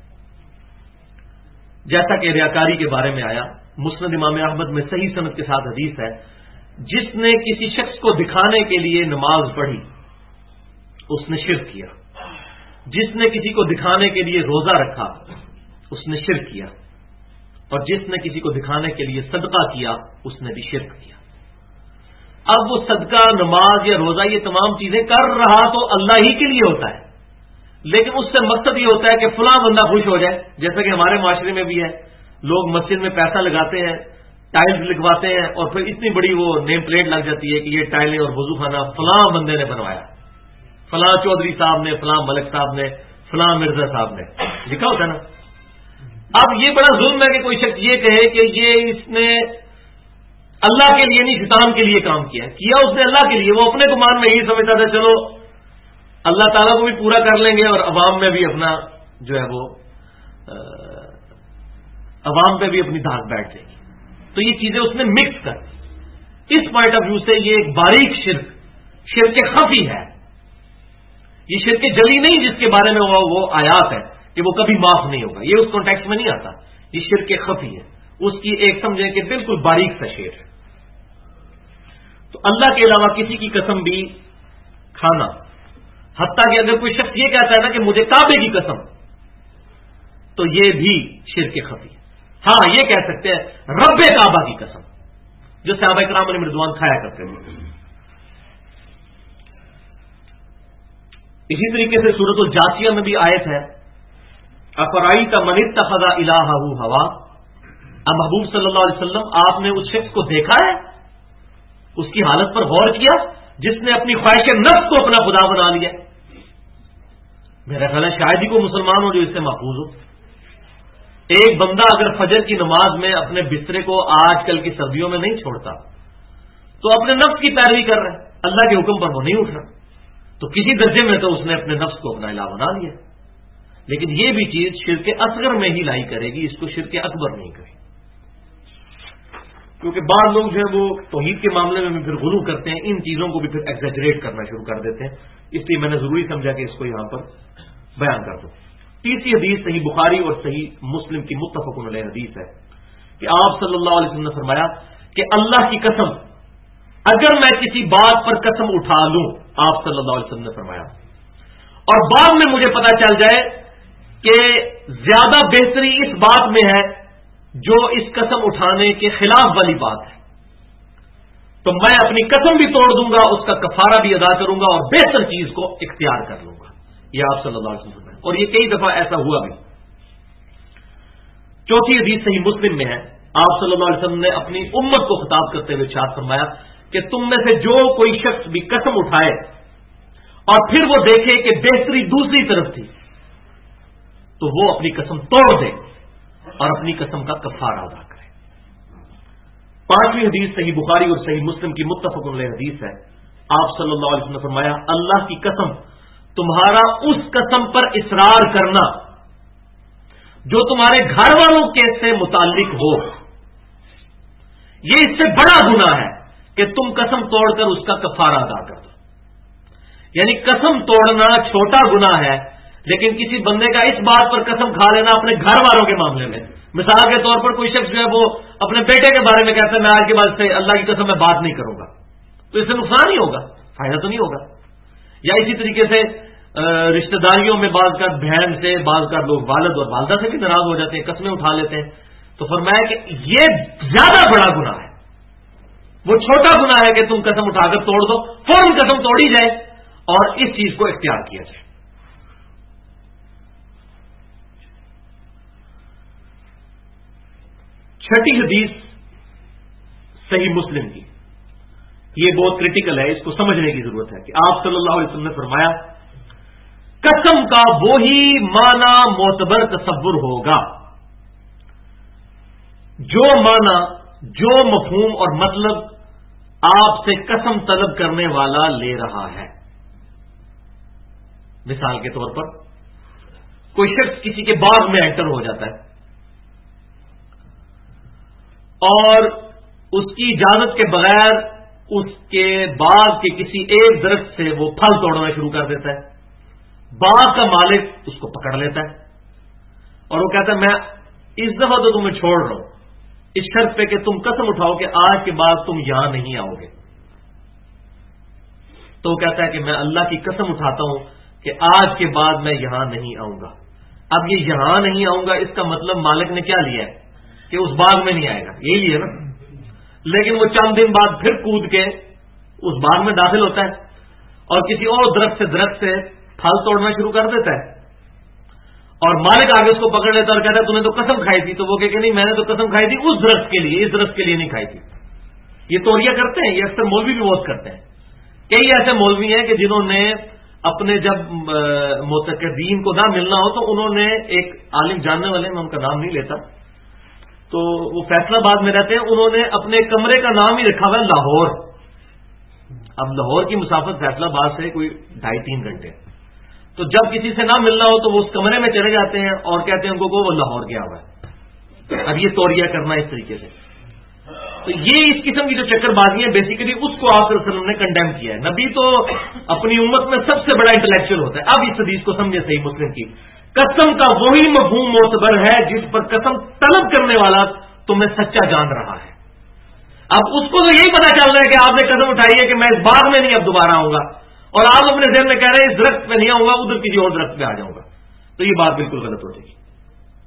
جیسا کہ ریاکاری کے بارے میں آیا مسند امام احمد میں صحیح سند کے ساتھ حدیث ہے، جس نے کسی شخص کو دکھانے کے لیے نماز پڑھی اس نے شرک کیا، جس نے کسی کو دکھانے کے لیے روزہ رکھا اس نے شرک کیا، اور جس نے کسی کو دکھانے کے لیے صدقہ کیا اس نے بھی شرک کیا۔ اب وہ صدقہ، نماز یا روزہ یہ تمام چیزیں کر رہا تو اللہ ہی کے لیے ہوتا ہے، لیکن اس سے مقصد یہ ہوتا ہے کہ فلاں بندہ خوش ہو جائے، جیسا کہ ہمارے معاشرے میں بھی ہے، لوگ مسجد میں پیسہ لگاتے ہیں، ٹائلز لگواتے ہیں، اور پھر اتنی بڑی وہ نیم پلیٹ لگ جاتی ہے کہ یہ ٹائلیں اور وضو خانہ فلاں بندے نے بنوایا، فلاں چودھری صاحب نے، فلاں ملک صاحب نے، فلاں مرزا صاحب نے لکھا ہوتا ہے نا۔ اب یہ بڑا ظلم ہے کہ کوئی شخص یہ کہے کہ یہ اس نے اللہ کے لیے نہیں شیطان کے لیے کام کیا اس نے اللہ کے لیے، وہ اپنے گمان میں یہی سمجھتا تھا چلو اللہ تعالیٰ کو بھی پورا کر لیں گے اور عوام میں بھی اپنا جو ہے وہ عوام پہ بھی اپنی دھاک بیٹھ جائے گی، تو یہ چیزیں اس نے مکس کر دی۔ اس پوائنٹ آف ویو سے یہ ایک باریک شرک خفی ہے، یہ شرک جلی نہیں جس کے بارے میں وہ آیات ہے کہ وہ کبھی معاف نہیں ہوگا، یہ اس کانٹیکسٹ میں نہیں آتا، یہ شرک خفی ہے، اس کی ایک سمجھیں کہ بالکل باریک سا شیر ہے۔ تو اللہ کے علاوہ کسی کی قسم بھی کھانا، حتیٰ کہ اگر کوئی شخص یہ کہتا ہے نا کہ مجھے کعبے کی قسم، تو یہ بھی شرک خفی ہے۔ ہاں یہ کہہ سکتے ہیں رب کعبہ کی قسم، جو صحابہ کرام علیہ رضوان کھایا کرتے ہیں۔ اسی طریقے سے سورۃ الجاثیہ میں بھی آیت ہے افرائیت من اتخذ الہہ ہوا، محبوب صلی اللہ علیہ وسلم آپ نے اس شخص کو دیکھا ہے، اس کی حالت پر غور کیا جس نے اپنی خواہش نفس کو اپنا خدا بنا لیا۔ میرا خیال ہے شاید ہی کوئی مسلمان ہو جو اس سے محفوظ ہو۔ ایک بندہ اگر فجر کی نماز میں اپنے بسترے کو آج کل کی سردیوں میں نہیں چھوڑتا تو اپنے نفس کی پیروی کر رہا ہے، اللہ کے حکم پر وہ نہیں اٹھ رہا، تو کسی درجے میں تو اس نے اپنے نفس کو اپنا الہ بنا لیا۔ لیکن یہ بھی چیز شرک اصغر میں ہی لائی کرے گی، اس کو شرک اکبر نہیں کرے گی، کیونکہ بعض لوگ جو ہے وہ توحید کے معاملے میں بھی پھر غلو کرتے ہیں، ان چیزوں کو بھی پھر ایگزیجریٹ کرنا شروع کر دیتے ہیں، اس لیے میں نے ضروری سمجھا کہ اس کو یہاں پر بیان کر دوں۔ تیسری حدیث صحیح بخاری اور صحیح مسلم کی متفق علیہ حدیث ہے کہ آپ صلی اللہ علیہ وسلم نے فرمایا کہ اللہ کی قسم اگر میں کسی بات پر قسم اٹھا لوں، آپ صلی اللہ علیہ وسلم نے فرمایا، اور بعد میں مجھے پتا چل جائے کہ زیادہ بہتری اس بات میں ہے جو اس قسم اٹھانے کے خلاف والی بات ہے، تو میں اپنی قسم بھی توڑ دوں گا، اس کا کفارہ بھی ادا کروں گا اور بہتر چیز کو اختیار کر لوں گا۔ یہ آپ صلی اللہ علیہ وسلم نے، اور یہ کئی دفعہ ایسا ہوا بھی۔ چوتھی حدیث صحیح مسلم میں ہے، آپ صلی اللہ علیہ وسلم نے اپنی امت کو خطاب کرتے ہوئے ارشاد فرمایا کہ تم میں سے جو کوئی شخص بھی قسم اٹھائے اور پھر وہ دیکھے کہ بہتری دوسری طرف تھی تو وہ اپنی قسم توڑ دے اور اپنی قسم کا کفارہ ادا کرے۔ پانچویں حدیث صحیح بخاری اور صحیح مسلم کی متفق علیہ حدیث ہے، آپ صلی اللہ علیہ وسلم نے فرمایا اللہ کی قسم تمہارا اس قسم پر اصرار کرنا جو تمہارے گھر والوں کے سے متعلق ہو، یہ اس سے بڑا گناہ ہے کہ تم قسم توڑ کر اس کا کفارہ ادا کر دو۔ یعنی قسم توڑنا چھوٹا گناہ ہے، لیکن کسی بندے کا اس بات پر قسم کھا لینا اپنے گھر والوں کے معاملے میں، مثال کے طور پر کوئی شخص جو ہے وہ اپنے بیٹے کے بارے میں کہتا ہے میں آج کے بعد سے اللہ کی قسم میں بات نہیں کروں گا، تو اس سے نقصان ہی ہوگا، فائدہ تو نہیں ہوگا۔ یا اسی طریقے سے رشتہ داریوں میں بعض کا بہن سے، بعض کا لوگ والد اور والدہ سے بھی ناراض ہو جاتے ہیں، قسمیں اٹھا لیتے ہیں، تو فرمایا کہ یہ زیادہ بڑا گناہ ہے، وہ چھوٹا گناہ ہے کہ تم قسم اٹھا کر توڑ دو، فوراً قسم توڑی جائے اور اس چیز کو اختیار کیا جائے۔ چھٹی حدیث صحیح مسلم کی، یہ بہت کریٹیکل ہے، اس کو سمجھنے کی ضرورت ہے کہ آپ صلی اللہ علیہ وسلم نے فرمایا قسم کا وہی معنی معتبر تصور ہوگا جو معنی، جو مفہوم اور مطلب آپ سے قسم طلب کرنے والا لے رہا ہے۔ مثال کے طور پر کوئی شخص کسی کے باغ میں انٹر ہو جاتا ہے اور اس کی اجازت کے بغیر اس کے باغ کے کسی ایک درخت سے وہ پھل توڑنا شروع کر دیتا ہے، باغ کا مالک اس کو پکڑ لیتا ہے اور وہ کہتا ہے میں اس دفعہ تو تمہیں چھوڑ رہا ہوں اس شرط پہ کہ تم قسم اٹھاؤ کہ آج کے بعد تم یہاں نہیں آؤ گے۔ تو وہ کہتا ہے کہ میں اللہ کی قسم اٹھاتا ہوں کہ آج کے بعد میں یہاں نہیں آؤں گا۔ اب یہ یہاں نہیں آؤں گا اس کا مطلب مالک نے کیا لیا ہے کہ اس باغ میں نہیں آئے گا، یہی لیا نا، لیکن وہ چند دن بعد پھر کود کے اس باغ میں داخل ہوتا ہے اور کسی اور درخت سے پھل توڑنا شروع کر دیتا ہے اور مالک آگے اس کو پکڑ لیتا ہے اور کہتا ہے تم نے تو قسم کھائی تھی، تو وہ کہ نہیں میں نے تو قسم کھائی تھی اس درخت کے لیے، اس درخت کے لیے نہیں کھائی تھی۔ یہ توریہ کرتے ہیں، یہ اکثر مولوی بھی بہت کرتے ہیں۔ کئی ایسے مولوی ہیں کہ جنہوں نے اپنے جب معتقدین کو نہ ملنا ہو تو انہوں نے ایک عالم جاننے والے، میں ان کا نام نہیں لیتا، تو وہ فیصلہ آباد میں رہتے ہیں، انہوں نے اپنے کمرے کا نام ہی رکھا ہوا ہے لاہور۔ اب لاہور کی مسافت فیصلہ آباد سے کوئی 2.5-3 گھنٹے، تو جب کسی سے نہ ملنا ہو تو وہ اس کمرے میں چلے جاتے ہیں اور کہتے ہیں ان کو وہ لاہور گیا ہوا ہے۔ اب یہ توریہ کرنا اس طریقے سے، تو یہ اس قسم کی جو چکر بازی ہے بیسیکلی اس کو آپ صلی اللہ علیہ وسلم نے کنڈیم کیا ہے۔ نبی تو اپنی امت میں سب سے بڑا انٹلیکچوئل ہوتا ہے۔ اب اس حدیث کو سمجھے صحیح مسلم کی، قسم کا وہی مفہوم معتبر ہے جس پر قسم طلب کرنے والا تمہیں سچا جان رہا ہے۔ اب اس کو تو یہی پتا چل رہا ہے کہ آپ نے قسم اٹھائی ہے کہ میں اس باغ میں نہیں اب دوبارہ آؤں گا، اور آپ اپنے ذہن میں کہہ رہے ہیں اس درخت پہ نہیں آؤں گا، ادھر کسی اور درخت پہ آ جاؤں گا، تو یہ بات بالکل غلط ہو جائے گی۔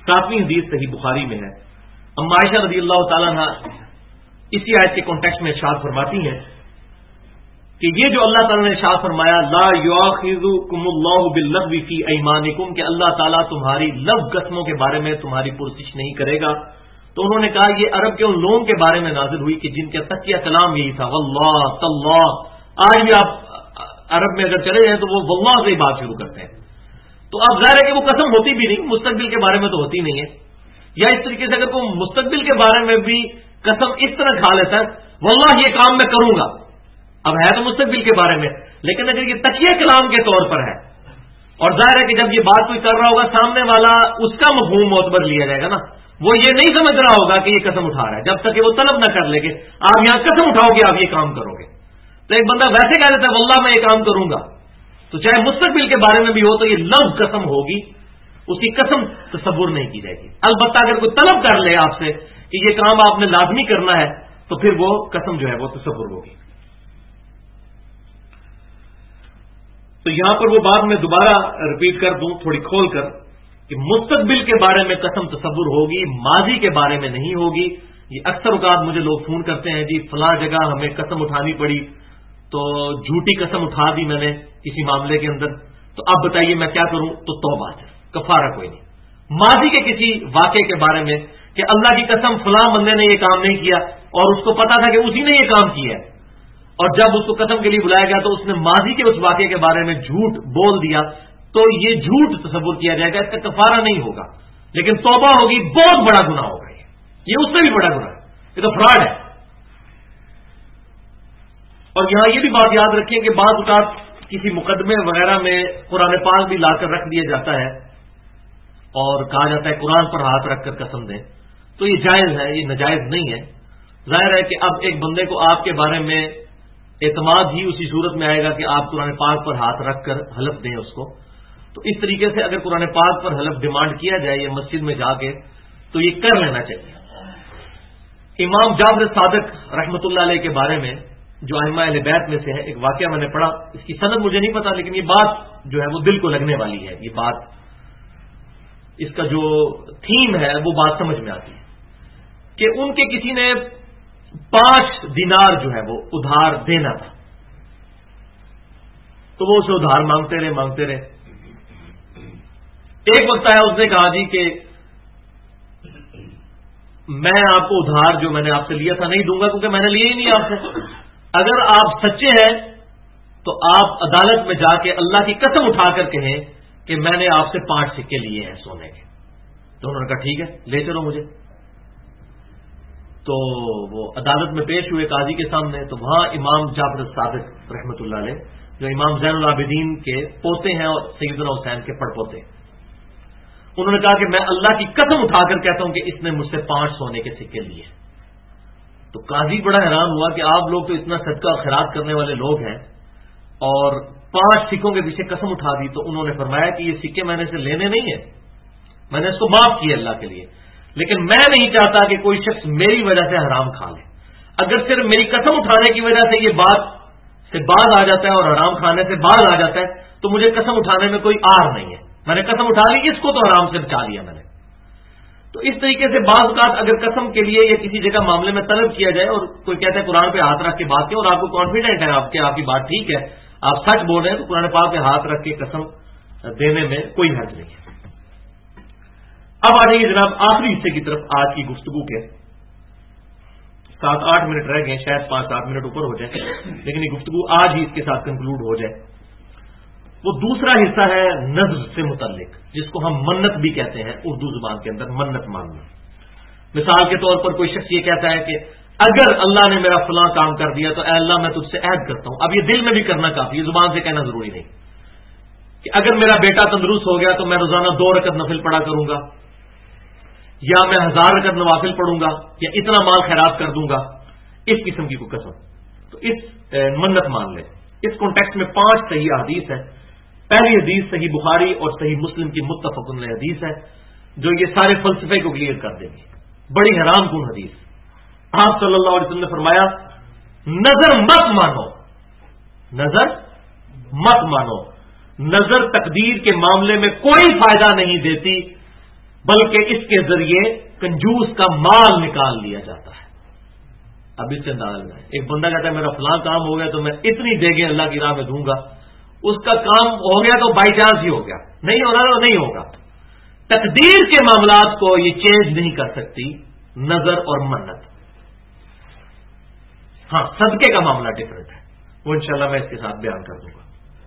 7ਵੀं حدیث صحیح بخاری میں ہے. اما عائشہ رضی اللہ تعالیٰ عنہ اسی آیت کے کانٹیکسٹ میں ارشاد فرماتی ہیں کہ یہ جو اللہ تعالیٰ نے ارشاد فرمایا لا یؤاخذکم اللہ باللغو فی ایمانکم، کہ اللہ تعالیٰ تمہاری لغو قسموں کے بارے میں تمہاری پرسش نہیں کرے گا، تو انہوں نے کہا یہ عرب کے ان لوگوں کے بارے میں نازل ہوئی کہ جن کا تقیہ کلام یہی تھا واللہ تاللہ. آج بھی آپ عرب میں اگر چلے جائیں تو وہ واللہ سے ہی بات شروع کرتے ہیں. تو اب ظاہر ہے کہ وہ قسم ہوتی بھی نہیں، مستقبل کے بارے میں تو ہوتی نہیں ہے. یا اس طریقے سے اگر کوئی مستقبل کے بارے میں بھی قسم اس طرح کھا لیتا ہے واللہ یہ کام میں کروں گا، اب ہے تو مستقبل کے بارے میں، لیکن اگر یہ تقیہ کلام کے طور پر ہے اور ظاہر ہے کہ جب یہ بات کوئی کر رہا ہوگا سامنے والا اس کا مفہوم معتبر لیا جائے گا نا، وہ یہ نہیں سمجھ رہا ہوگا کہ یہ قسم اٹھا رہا ہے جب تک کہ وہ طلب نہ کر لے گے آپ یہاں قسم اٹھاؤ گے آپ یہ کام کرو گے. تو ایک بندہ ویسے کہہ دیتا ہے واللہ میں یہ کام کروں گا، تو چاہے مستقبل کے بارے میں بھی ہو تو یہ لفظ قسم ہوگی، اس کی قسم تصور نہیں کی جائے گی. البتہ اگر کوئی طلب کر لے آپ سے کہ یہ کام آپ نے لازمی کرنا ہے تو پھر وہ قسم جو ہے وہ تصور ہوگی. تو یہاں پر وہ بات میں دوبارہ ریپیٹ کر دوں تھوڑی کھول کر کہ مستقبل کے بارے میں قسم تصور ہوگی، ماضی کے بارے میں نہیں ہوگی. یہ اکثر اوقات مجھے لوگ فون کرتے ہیں جی فلاں جگہ ہمیں قسم اٹھانی پڑی تو جھوٹی قسم اٹھا دی میں نے کسی معاملے کے اندر، تو اب بتائیے میں کیا کروں؟ تو توبہ ہے، کفارہ کوئی نہیں. ماضی کے کسی واقعے کے بارے میں کہ اللہ کی قسم فلاں بندے نے یہ کام نہیں کیا اور اس کو پتا تھا کہ اسی نے یہ کام کیا ہے، اور جب اس کو قسم کے لیے بلایا گیا تو اس نے ماضی کے اس واقعے کے بارے میں جھوٹ بول دیا، تو یہ جھوٹ تصور کیا جائے گا، اس کا کفارہ نہیں ہوگا، لیکن توبہ ہوگی. بہت بڑا گناہ ہوگا، یہ اس سے بھی بڑا گناہ ہے، یہ تو فراڈ ہے. اور یہاں یہ بھی بات یاد رکھیں کہ بعض اوقات کسی مقدمے وغیرہ میں قرآن پاک بھی لا کر رکھ دیا جاتا ہے اور کہا جاتا ہے قرآن پر ہاتھ رکھ کر قسم دیں، تو یہ جائز ہے، یہ ناجائز نہیں ہے. ظاہر ہے کہ اب ایک بندے کو آپ کے بارے میں اعتماد ہی اسی صورت میں آئے گا کہ آپ قرآن پاک پر ہاتھ رکھ کر حلف دیں اس کو. تو اس طریقے سے اگر قرآن پاک پر حلف ڈیمانڈ کیا جائے یا مسجد میں جا کے تو یہ کر لینا چاہیے. امام جعفر صادق رحمۃ اللہ علیہ کے بارے میں جو ائمہ اہل بیت میں سے ہے ایک واقعہ میں نے پڑھا، اس کی سند مجھے نہیں پتا لیکن یہ بات جو ہے وہ دل کو لگنے والی ہے. یہ بات اس کا جو تھیم ہے وہ بات سمجھ میں آتی ہے کہ ان کے کسی نے 5 دینار جو ہے وہ ادھار دینا تھا، تو وہ اسے ادھار مانگتے رہے. ایک وقت آیا اس نے کہا جی کہ میں آپ کو ادھار جو میں نے آپ سے لیا تھا نہیں دوں گا کیونکہ میں نے لیا ہی نہیں آپ سے. اگر آپ سچے ہیں تو آپ عدالت میں جا کے اللہ کی قسم اٹھا کر کہیں کہ میں نے آپ سے 5 سکے لیے ہیں سونے کے. تو انہوں نے کہا ٹھیک ہے لے چلو مجھے. تو وہ عدالت میں پیش ہوئے قاضی کے سامنے، تو وہاں امام جعفر صادق رحمۃ اللہ علیہ جو امام زین العابدین کے پوتے ہیں اور سیدنا حسین کے پڑ پوتے، انہوں نے کہا کہ میں اللہ کی قسم اٹھا کر کہتا ہوں کہ اس نے مجھ سے 5 سونے کے سکے لیے. تو قاضی بڑا حیران ہوا کہ آپ لوگ تو اتنا صدقہ خیرات کرنے والے لوگ ہیں اور 5 سکوں کے پیچھے قسم اٹھا دی. تو انہوں نے فرمایا کہ یہ سکے میں نے اسے لینے نہیں ہیں، میں نے اس کو معاف کیا اللہ کے لیے، لیکن میں نہیں چاہتا کہ کوئی شخص میری وجہ سے حرام کھا لے. اگر صرف میری قسم اٹھانے کی وجہ سے یہ بات سے باز آ جاتا ہے اور حرام کھانے سے باز آ جاتا ہے تو مجھے قسم اٹھانے میں کوئی آر نہیں ہے. میں نے قسم اٹھا لی، اس کو تو حرام سے بچا لیا میں نے. تو اس طریقے سے بعض اوقات اگر قسم کے لیے یا کسی جگہ معاملے میں طلب کیا جائے اور کوئی کہتا ہے قرآن پہ ہاتھ رکھ کے بات کریں اور آپ کو کانفیڈنٹ ہے آپ کی بات ٹھیک ہے، آپ سچ بول رہے ہیں، تو قرآن پاک پہ ہاتھ رکھ کے قسم دینے میں کوئی حرج نہیں ہے. اب آ جائیے جناب آخری حصے کی طرف آج کی گفتگو کے. 7-8 منٹ رہ گئے، شاید 5-7 منٹ اوپر ہو جائے، لیکن یہ گفتگو آج ہی اس کے ساتھ کنکلوڈ ہو جائے. وہ دوسرا حصہ ہے نذر سے متعلق، جس کو ہم منت بھی کہتے ہیں اردو زبان کے اندر، منت ماننا. مثال کے طور پر کوئی شخص یہ کہتا ہے کہ اگر اللہ نے میرا فلاں کام کر دیا تو اے اللہ میں تجھ سے عہد کرتا ہوں. اب یہ دل میں بھی کرنا کافی، یہ زبان سے کہنا ضروری نہیں کہ اگر میرا بیٹا تندرست ہو گیا تو میں روزانہ 2 رکعت نفل پڑھا کروں گا، یا میں 1000 رکعت نوافل پڑھوں گا، یا اتنا مال خیرات کر دوں گا. اس قسم کی کوئی قسم تو اس منت مان لے. اس کانٹیکسٹ میں 5 صحیح احادیث ہیں. پہلی حدیث صحیح بخاری اور صحیح مسلم کی متفق علیہ حدیث ہے جو یہ سارے فلسفے کو کلیئر کر دیں گے. بڑی حیران کن حدیث. آپ صلی اللہ علیہ وسلم نے فرمایا نظر مت مانو، نظر مت مانو. نظر تقدیر کے معاملے میں کوئی فائدہ نہیں دیتی بلکہ اس کے ذریعے کنجوس کا مال نکال لیا جاتا ہے. اب اس سے اندازہ لگائیں، ایک بندہ کہتا ہے میرا فلاں کام ہو گیا تو میں اتنی دیگیں اللہ کی راہ میں دوں گا، اس کا کام ہو گیا تو بائی چانس ہی ہو گیا، نہیں ہونا تو نہیں ہوگا. تقدیر کے معاملات کو یہ چینج نہیں کر سکتی نظر اور منت. ہاں صدقے کا معاملہ ڈفرنٹ ہے، وہ انشاءاللہ میں اس کے ساتھ بیان کر دوں گا.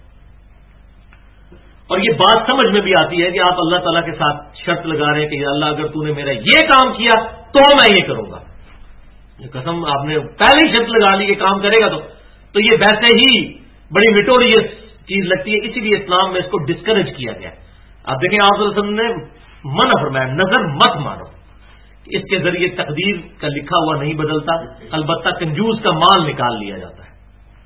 اور یہ بات سمجھ میں بھی آتی ہے کہ آپ اللہ تعالیٰ کے ساتھ شرط لگا رہے ہیں کہ اللہ اگر تو نے میرا یہ کام کیا تو میں یہ کروں گا. یہ قسم آپ نے پہلے ہی شرط لگا لی کہ کام کرے گا تو یہ ویسے ہی بڑی نٹوریس چیز لگتی ہے. اسی لیے اسلام میں اس کو ڈسکریج کیا گیا. آپ دیکھیں آپ نے منع فرمایا نظر مت مانو، اس کے ذریعے تقدیر کا لکھا ہوا نہیں بدلتا، البتہ کنجوس کا مال نکال لیا جاتا ہے.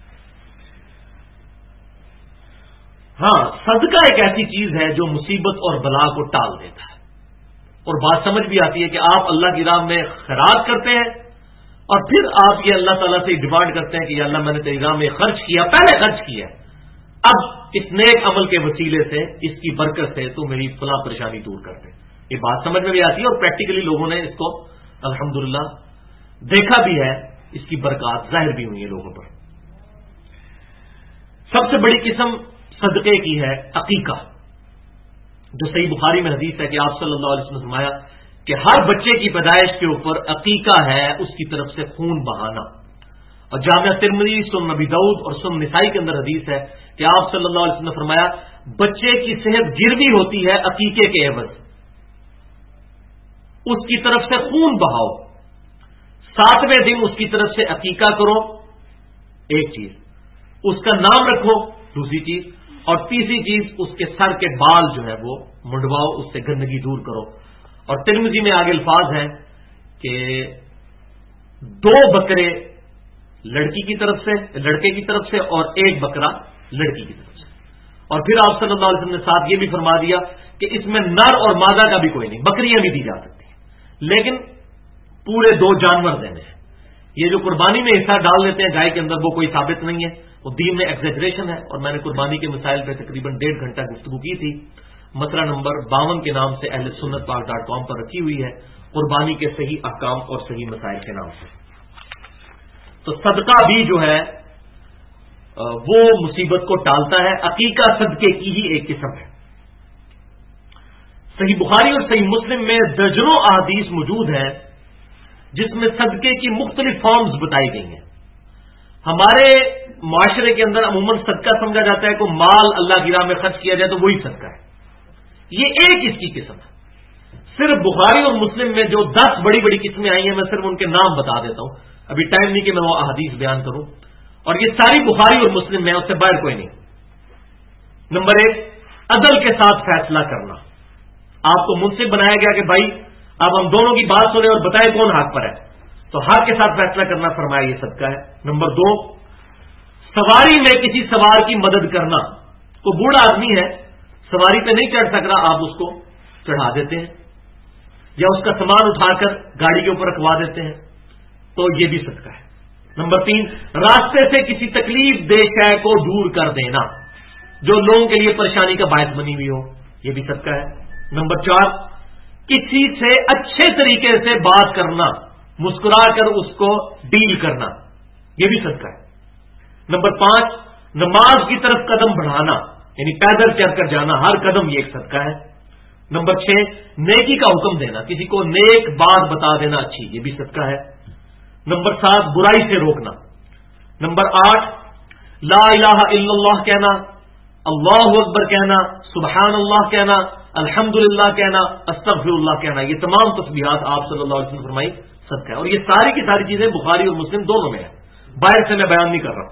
ہاں صدقہ ایک ایسی چیز ہے جو مصیبت اور بلا کو ٹال دیتا ہے. اور بات سمجھ بھی آتی ہے کہ آپ اللہ کی راہ میں خیرات کرتے ہیں اور پھر آپ یہ اللہ تعالیٰ سے ڈیمانڈ کرتے ہیں کہ یا اللہ میں نے تیری راہ میں خرچ کیا، پہلے خرچ کیا، اب اس نیک عمل کے وسیلے سے اس کی برکت سے تو میری فلاں پریشانی دور کر دے. یہ بات سمجھ میں بھی آتی ہے اور پریکٹیکلی لوگوں نے اس کو الحمدللہ دیکھا بھی ہے، اس کی برکات ظاہر بھی ہوئی ہے لوگوں پر. سب سے بڑی قسم صدقے کی ہے عقیقہ، جو صحیح بخاری میں حدیث ہے کہ آپ صلی اللہ علیہ وسلم نے فرمایا کہ ہر بچے کی پیدائش کے اوپر عقیقہ ہے اس کی طرف سے خون بہانا. اور جامعہ ترمذی، سنن نبی داؤد اور سنن نسائی کے اندر حدیث ہے کہ آپ صلی اللہ علیہ وسلم نے فرمایا بچے کی صحت گروی ہوتی ہے عقیقے کے عوض، اس کی طرف سے خون بہاؤ، 7ویں دن اس کی طرف سے عقیقہ کرو، ایک چیز، اس کا نام رکھو، دوسری چیز، اور تیسری چیز اس کے سر کے بال جو ہے وہ منڈواؤ، اس سے گندگی دور کرو. اور ترمذی میں آگے الفاظ ہیں کہ 2 بکرے لڑکی کی طرف سے، لڑکے کی طرف سے، اور 1 بکرا لڑکی کی طرف سے. اور پھر آپ صلی اللہ علیہ وسلم نے ساتھ یہ بھی فرما دیا کہ اس میں نر اور مادہ کا بھی کوئی نہیں، بکریاں بھی دی جا سکتی ہیں لیکن پورے 2 جانور دینے ہیں. یہ جو قربانی میں حصہ ڈال دیتے ہیں گائے کے اندر وہ کوئی ثابت نہیں ہے، وہ دین میں ایگزیجریشن ہے. اور میں نے قربانی کے مسائل پہ تقریباً 1.5 گھنٹہ گفتگو کی تھی. مسئلہ نمبر 52 کے نام سے اہل سنت پاک.com پر رکھی ہوئی ہے، قربانی کے صحیح احکام اور صحیح مسائل کے نام سے. تو صدقہ بھی جو ہے وہ مصیبت کو ٹالتا ہے. عقیقہ صدقے کی ہی ایک قسم ہے. صحیح بخاری اور صحیح مسلم میں درجنوں احادیث موجود ہیں جس میں صدقے کی مختلف فارمز بتائی گئی ہیں. ہمارے معاشرے کے اندر عموماً صدقہ سمجھا جاتا ہے کہ مال اللہ کی راہ میں خرچ کیا جائے تو وہی صدقہ ہے. یہ ایک اس کی قسم ہے. صرف بخاری اور مسلم میں جو 10 بڑی بڑی قسمیں آئی ہیں میں صرف ان کے نام بتا دیتا ہوں، ابھی ٹائم نہیں کہ میں وہ احادیث بیان کروں. اور یہ ساری بخاری اور مسلم میں، اس سے باہر کوئی نہیں. نمبر 1، عدل کے ساتھ فیصلہ کرنا. آپ کو منصف بنایا گیا کہ بھائی اب ہم دونوں کی بات سنیں اور بتائیں کون حق پر ہے، تو حق کے ساتھ فیصلہ کرنا فرمایا یہ صدقہ ہے. نمبر 2، سواری میں کسی سوار کی مدد کرنا. کوئی بوڑھا آدمی ہے، سواری پہ نہیں چڑھ سک رہا، آپ اس کو چڑھا دیتے ہیں یا اس کا سامان اٹھا کر گاڑی کے اوپر رکھوا دیتے ہیں، تو یہ بھی صدقہ ہے. نمبر 3، راستے سے کسی تکلیف دہ شے کو دور کر دینا جو لوگوں کے لیے پریشانی کا باعث بنی ہوئی ہو، یہ بھی صدقہ ہے. نمبر 4، کسی سے اچھے طریقے سے بات کرنا، مسکرا کر اس کو ڈیل کرنا، یہ بھی صدقہ ہے. نمبر 5، نماز کی طرف قدم بڑھانا، یعنی پیدل چل کر جانا، ہر قدم یہ ایک صدقہ ہے. نمبر 6، نیکی کا حکم دینا، کسی کو نیک بات بتا دینا اچھی، یہ بھی صدقہ ہے. نمبر 7، برائی سے روکنا. نمبر 8، لا الہ الا اللہ کہنا، اللہ اکبر کہنا، سبحان اللہ کہنا، الحمدللہ کہنا، استغفر اللہ کہنا. یہ تمام تسبیحات آپ صلی اللہ علیہ وسلم نے فرمائی صدقہ ہے. اور یہ ساری کی ساری چیزیں بخاری اور مسلم دونوں میں ہیں، باہر سے میں بیان نہیں کر رہا.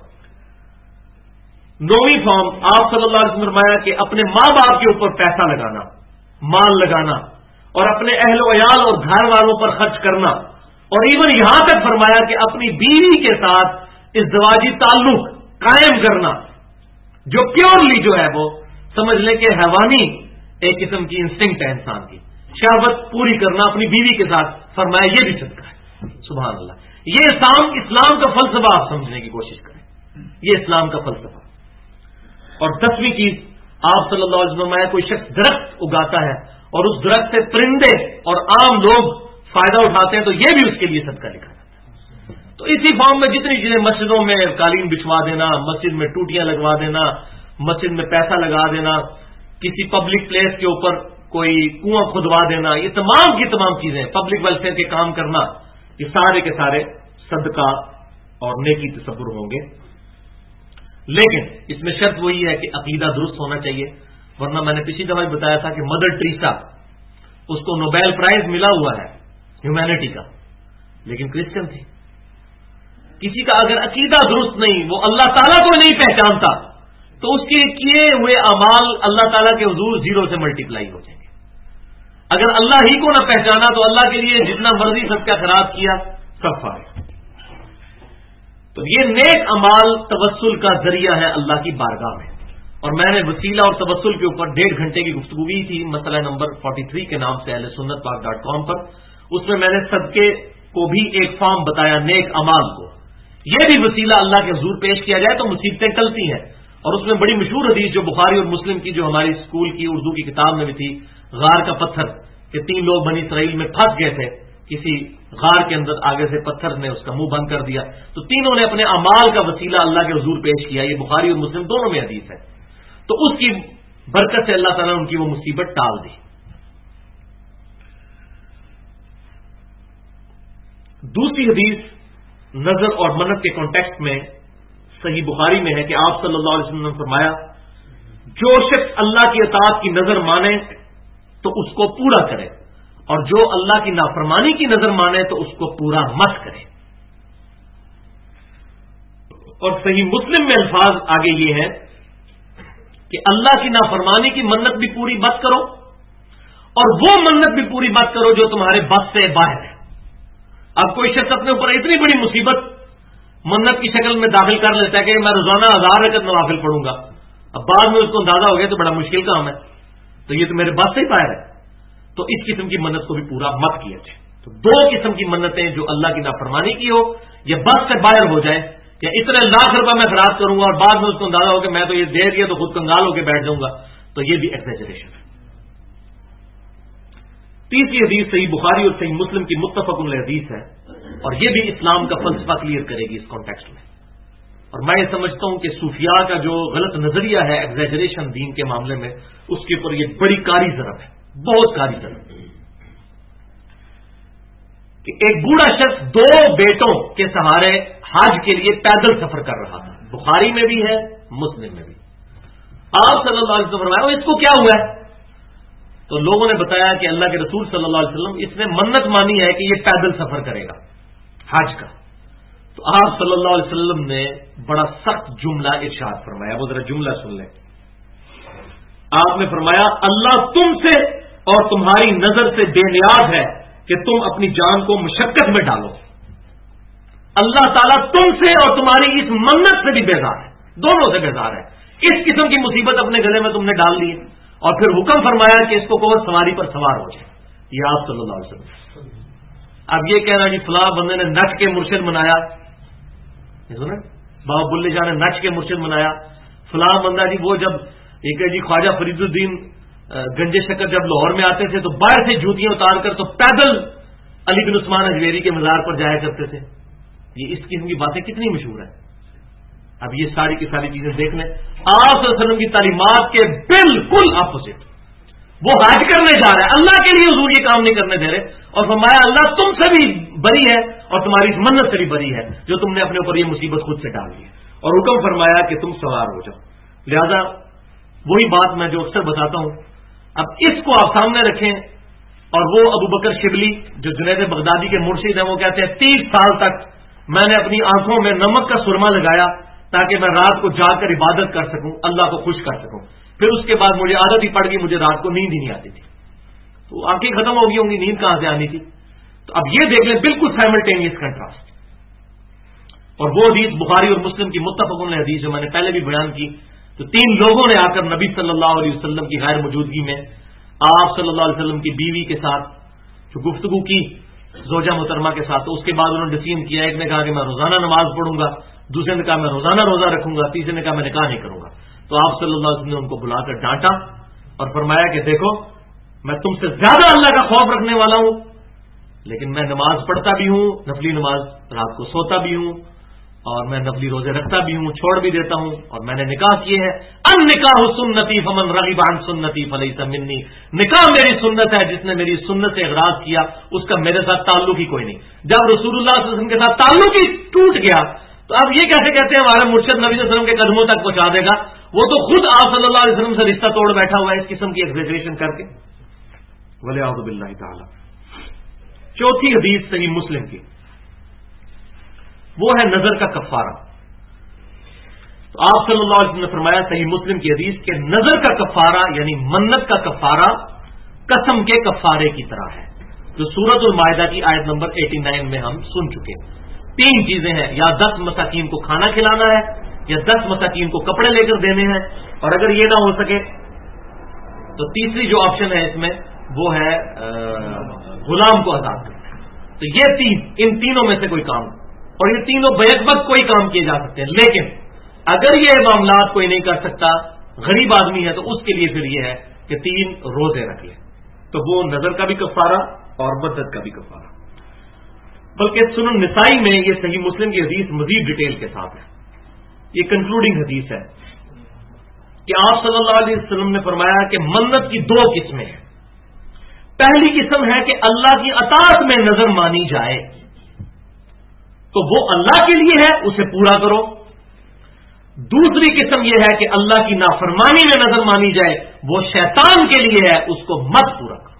9ویں فارم، آپ صلی اللہ علیہ وسلم نے فرمایا کہ اپنے ماں باپ کے اوپر پیسہ لگانا، مال لگانا، اور اپنے اہل و عیال اور گھر والوں پر خرچ کرنا. اور ایون یہاں تک فرمایا کہ اپنی بیوی کے ساتھ ازدواجی تعلق قائم کرنا، جو پیورلی جو ہے وہ سمجھ لیں کہ حیوانی ایک قسم کی انسٹنکٹ ہے انسان کی، شہوت پوری کرنا اپنی بیوی کے ساتھ، فرمایا یہ بھی صدقہ ہے. سبحان اللہ. یہ اسلام کا فلسفہ آپ سمجھنے کی کوشش کریں، یہ اسلام کا فلسفہ. اور 10ویں چیز، آپ صلی اللہ علیہ وسلم، کوئی شخص درخت اگاتا ہے اور اس درخت سے پرندے اور عام لوگ فائدہ اٹھاتے ہیں تو یہ بھی اس کے لیے صدقہ لکھا جاتا ہے. تو اسی فارم میں جتنی چیزیں، مسجدوں میں قالین بچھوا دینا، مسجد میں ٹوٹیاں لگوا دینا، مسجد میں پیسہ لگا دینا، کسی پبلک پلیس کے اوپر کوئی کنواں کھدوا دینا، یہ تمام کی تمام چیزیں، پبلک ویلفیئر کے کام کرنا، یہ سارے کے سارے صدقہ اور نیکی تصور ہوں گے. لیکن اس میں شرط وہی ہے کہ عقیدہ درست ہونا چاہیے، ورنہ میں نے پچھلی دفعہ بھی بتایا تھا کہ مدر ٹریسا، اس کو نوبیل پرائز ملا ہوا ہے ہیومینٹی کا، لیکن کرسچن تھی. کسی کا اگر عقیدہ درست نہیں، وہ اللہ تعالیٰ کو نہیں پہچانتا، تو اس کے کیے ہوئے اعمال اللہ تعالیٰ کے حضور 0 سے ملٹیپلائی ہو جائیں گے. اگر اللہ ہی کو نہ پہچانا تو اللہ کے لیے جتنا مرضی سب کا خیرات کیا سب فارغ. تو یہ نیک اعمال توسل کا ذریعہ ہے اللہ کی بارگاہ میں. اور میں نے وسیلہ اور توسل کے اوپر 1.5 گھنٹے کی گفتگو کی تھی، مسئلہ نمبر 43 کے نام سے ahlsunnatpark.com پر. اس میں میں نے صدقے کو بھی ایک فارم بتایا، نیک اعمال کو. یہ بھی وسیلہ اللہ کے حضور پیش کیا جائے تو مصیبتیں ٹلتی ہیں. اور اس میں بڑی مشہور حدیث جو بخاری اور مسلم کی، جو ہماری اسکول کی اردو کی کتاب میں بھی تھی، غار کا پتھر، کہ 3 لوگ بنی اسرائیل میں پھنس گئے تھے کسی غار کے اندر، آگے سے پتھر نے اس کا منہ بند کر دیا، تو تینوں نے اپنے اعمال کا وسیلہ اللہ کے حضور پیش کیا. یہ بخاری اور مسلم دونوں میں حدیث ہے. تو اس کی برکت سے اللہ تعالیٰ نے ان کی وہ مصیبت ٹال دی. دوسری حدیث نظر اور منت کے کانٹیکسٹ میں صحیح بخاری میں ہے کہ آپ صلی اللہ علیہ وسلم نے فرمایا، جو شخص اللہ کی اطاعت کی نظر مانے تو اس کو پورا کرے، اور جو اللہ کی نافرمانی کی نظر مانے تو اس کو پورا مت کرے. اور صحیح مسلم میں الفاظ آگے یہ ہے کہ اللہ کی نافرمانی کی منت بھی پوری مت کرو، اور وہ منت بھی پوری مت کرو جو تمہارے بس سے باہر ہے. اب کوئی شخص اپنے اوپر اتنی بڑی مصیبت منت کی شکل میں داخل کر لیتا ہے کہ میں روزانہ 1000 رکعت نوافل پڑھوں گا. اب بعد میں اس کو اندازہ ہو گیا تو بڑا مشکل کام ہے، تو یہ تو میرے بس سے ہی باہر ہے. تو اس قسم کی منت کو بھی پورا مت کیا جائے. تو 2 قسم کی منتیں، جو اللہ کی نافرمانی کی ہو یا بس سے باہر ہو جائے، کہ اتنے لاکھ روپے میں خراب کروں گا اور بعد میں اس کو اندازہ ہو کہ میں تو یہ دے دیا تو خود کنگال ہو کے بیٹھ جاؤں گا، تو یہ بھی ایگزیجریشن ہے. تیسری حدیث صحیح بخاری اور صحیح مسلم کی متفق علیہ حدیث ہے، اور یہ بھی اسلام کا فلسفہ کلیئر کرے گی اس کانٹیکسٹ میں. اور میں یہ سمجھتا ہوں کہ صوفیاء کا جو غلط نظریہ ہے ایگزیجریشن دین کے معاملے میں، اس کے اوپر یہ بڑی کاری ضرب ہے، بہت کاری ضرب ہے. کہ ایک بوڑھا شخص 2 بیٹوں کے سہارے حج کے لیے پیدل سفر کر رہا تھا. بخاری میں بھی ہے، مسلم میں بھی. آپ صلی اللہ علیہ وسلم فرمایا اس کو کیا ہوا ہے؟ تو لوگوں نے بتایا کہ اللہ کے رسول صلی اللہ علیہ وسلم، اس نے منت مانی ہے کہ یہ پیدل سفر کرے گا حج کا. تو آپ صلی اللہ علیہ وسلم نے بڑا سخت جملہ ارشاد فرمایا. وہ ذرا جملہ سن لیں. آپ نے فرمایا، اللہ تم سے اور تمہاری نظر سے بے نیاز ہے کہ تم اپنی جان کو مشقت میں ڈالو. اللہ تعالیٰ تم سے اور تمہاری اس منت سے بھی بیزار ہے، دونوں سے بیزار ہے. اس قسم کی مصیبت اپنے گلے میں تم نے ڈال لی ہے. اور پھر حکم فرمایا کہ اس کو کہو سواری پر سوار ہو جائے. یہ آپ صلی اللہ علیہ وسلم. اب یہ کہنا جی فلاں بندے نے نچ کے مرشد منایا، بابا بلے شاہ نے نچ کے مرشد منایا. فلاں بندہ جی وہ جب ایک جی خواجہ فرید الدین گنجے شکر جب لاہور میں آتے تھے تو باہر سے جوتیاں اتار کر تو پیدل علی بن عثمان اجویری کے مزار پر جایا کرتے تھے. یہ اس قسم کی باتیں کتنی مشہور ہیں. اب یہ ساری کی ساری چیزیں دیکھ لیں. آپ صلی اللہ علیہ وسلم کی تعلیمات کے بالکل اپوزٹ. وہ حج کرنے جا رہا ہے، اللہ کے لیے حضور یہ کام نہیں کرنے دے رہے. اور فرمایا اللہ تم سے بھی بری ہے اور تمہاری اس منت سے بھی بری ہے جو تم نے اپنے اوپر یہ مصیبت خود سے ڈال دی ہے. اور حکم فرمایا کہ تم سوار ہو جاؤ. لہذا وہی بات میں جو اکثر بتاتا ہوں، اب اس کو آپ سامنے رکھیں. اور وہ ابو بکر شبلی جو جنید بغدادی کے مرشد ہیں، وہ کہتے ہیں 30 سال تک میں نے اپنی آنکھوں میں نمک کا سرما لگایا تاکہ میں رات کو جا کر عبادت کر سکوں، اللہ کو خوش کر سکوں. پھر اس کے بعد مجھے عادت ہی پڑ گئی، مجھے رات کو نیند ہی نہیں آتی تھی. تو آنکھیں ختم ہو گئی ہوں گی، نیند کہاں سے آنی تھی. تو اب یہ دیکھ لیں بالکل سائملٹینیس کنٹراسٹ. اور وہ حدیث بخاری اور مسلم کی متفق علیہ حدیث جو میں نے پہلے بھی بیان کی، تو 3 لوگوں نے آ کر نبی صلی اللہ علیہ وسلم کی غیر موجودگی میں آپ صلی اللہ علیہ وسلم کی بیوی کے ساتھ جو گفتگو کی زوجہ محترمہ کے ساتھ، تو اس کے بعد انہوں نے ڈسیزن کیا. ایک نے کہا کہ میں روزانہ نماز پڑھوں گا، دوسرے نے کہا میں روزانہ روزہ رکھوں گا، تیسرے نے کہا میں نکاح نہیں کروں گا. تو آپ صلی اللہ علیہ وسلم نے ان کو بلا کر ڈانٹا اور فرمایا کہ دیکھو میں تم سے زیادہ اللہ کا خوف رکھنے والا ہوں، لیکن میں نماز پڑھتا بھی ہوں، نفلی نماز، رات کو سوتا بھی ہوں، اور میں نفلی روزے رکھتا بھی ہوں، چھوڑ بھی دیتا ہوں، اور میں نے نکاح کیے ہیں۔ ان نکاح سنتی فمن رغب عن سنتی فلیس منی، نکاح میری سنت ہے، جس نے میری سنت سے اغراض کیا اس کا میرے ساتھ تعلق ہی کوئی نہیں۔ جب رسول اللہ صلی اللہ علیہ وسلم کے ساتھ تعلق ہی ٹوٹ گیا تو اب یہ کیسے کہتے ہیں ہمارے مرشد نبی صلی اللہ علیہ وسلم کے قدموں تک پہنچا دے گا؟ وہ تو خود آپ صلی اللہ علیہ وسلم سے رشتہ توڑ بیٹھا ہوا ہے اس قسم کی ایگزیجریشن کر کے، ولیعوذ باللہ تعالی۔ چوتھی حدیث صحیح مسلم کی، وہ ہے نظر کا کفارہ۔ تو آپ صلی اللہ علیہ وسلم نے فرمایا صحیح مسلم کی حدیث کہ نظر کا کفارہ یعنی منت کا کفارہ قسم کے کفارے کی طرح ہے، جو سورۃ المائدہ کی آیت نمبر 89 میں ہم سن چکے۔ 3 چیزیں ہیں، یا 10 مساکین کو کھانا کھلانا ہے، یا 10 مساکین کو کپڑے لے کر دینے ہیں، اور اگر یہ نہ ہو سکے تو تیسری جو آپشن ہے اس میں وہ ہے غلام کو آزاد کرنا ہے۔ تو یہ 3، ان تینوں میں سے کوئی کام، اور یہ تینوں بیک وقت کوئی کام کیے جا سکتے ہیں، لیکن اگر یہ معاملات کوئی نہیں کر سکتا، غریب آدمی ہے، تو اس کے لیے پھر یہ ہے کہ 3 روزے رکھ لیں، تو وہ نظر کا بھی کفارہ اور مدد کا بھی کفارہ۔ بلکہ سنن نسائی میں یہ صحیح مسلم کی حدیث مزید ڈیٹیل کے ساتھ ہے، یہ کنکلوڈنگ حدیث ہے کہ آپ صلی اللہ علیہ وسلم نے فرمایا کہ منت کی 2 قسمیں ہیں۔ پہلی قسم ہے کہ اللہ کی اطاعت میں نظر مانی جائے تو وہ اللہ کے لیے ہے، اسے پورا کرو۔ دوسری قسم یہ ہے کہ اللہ کی نافرمانی میں نظر مانی جائے، وہ شیطان کے لیے ہے، اس کو مت پورا کرو۔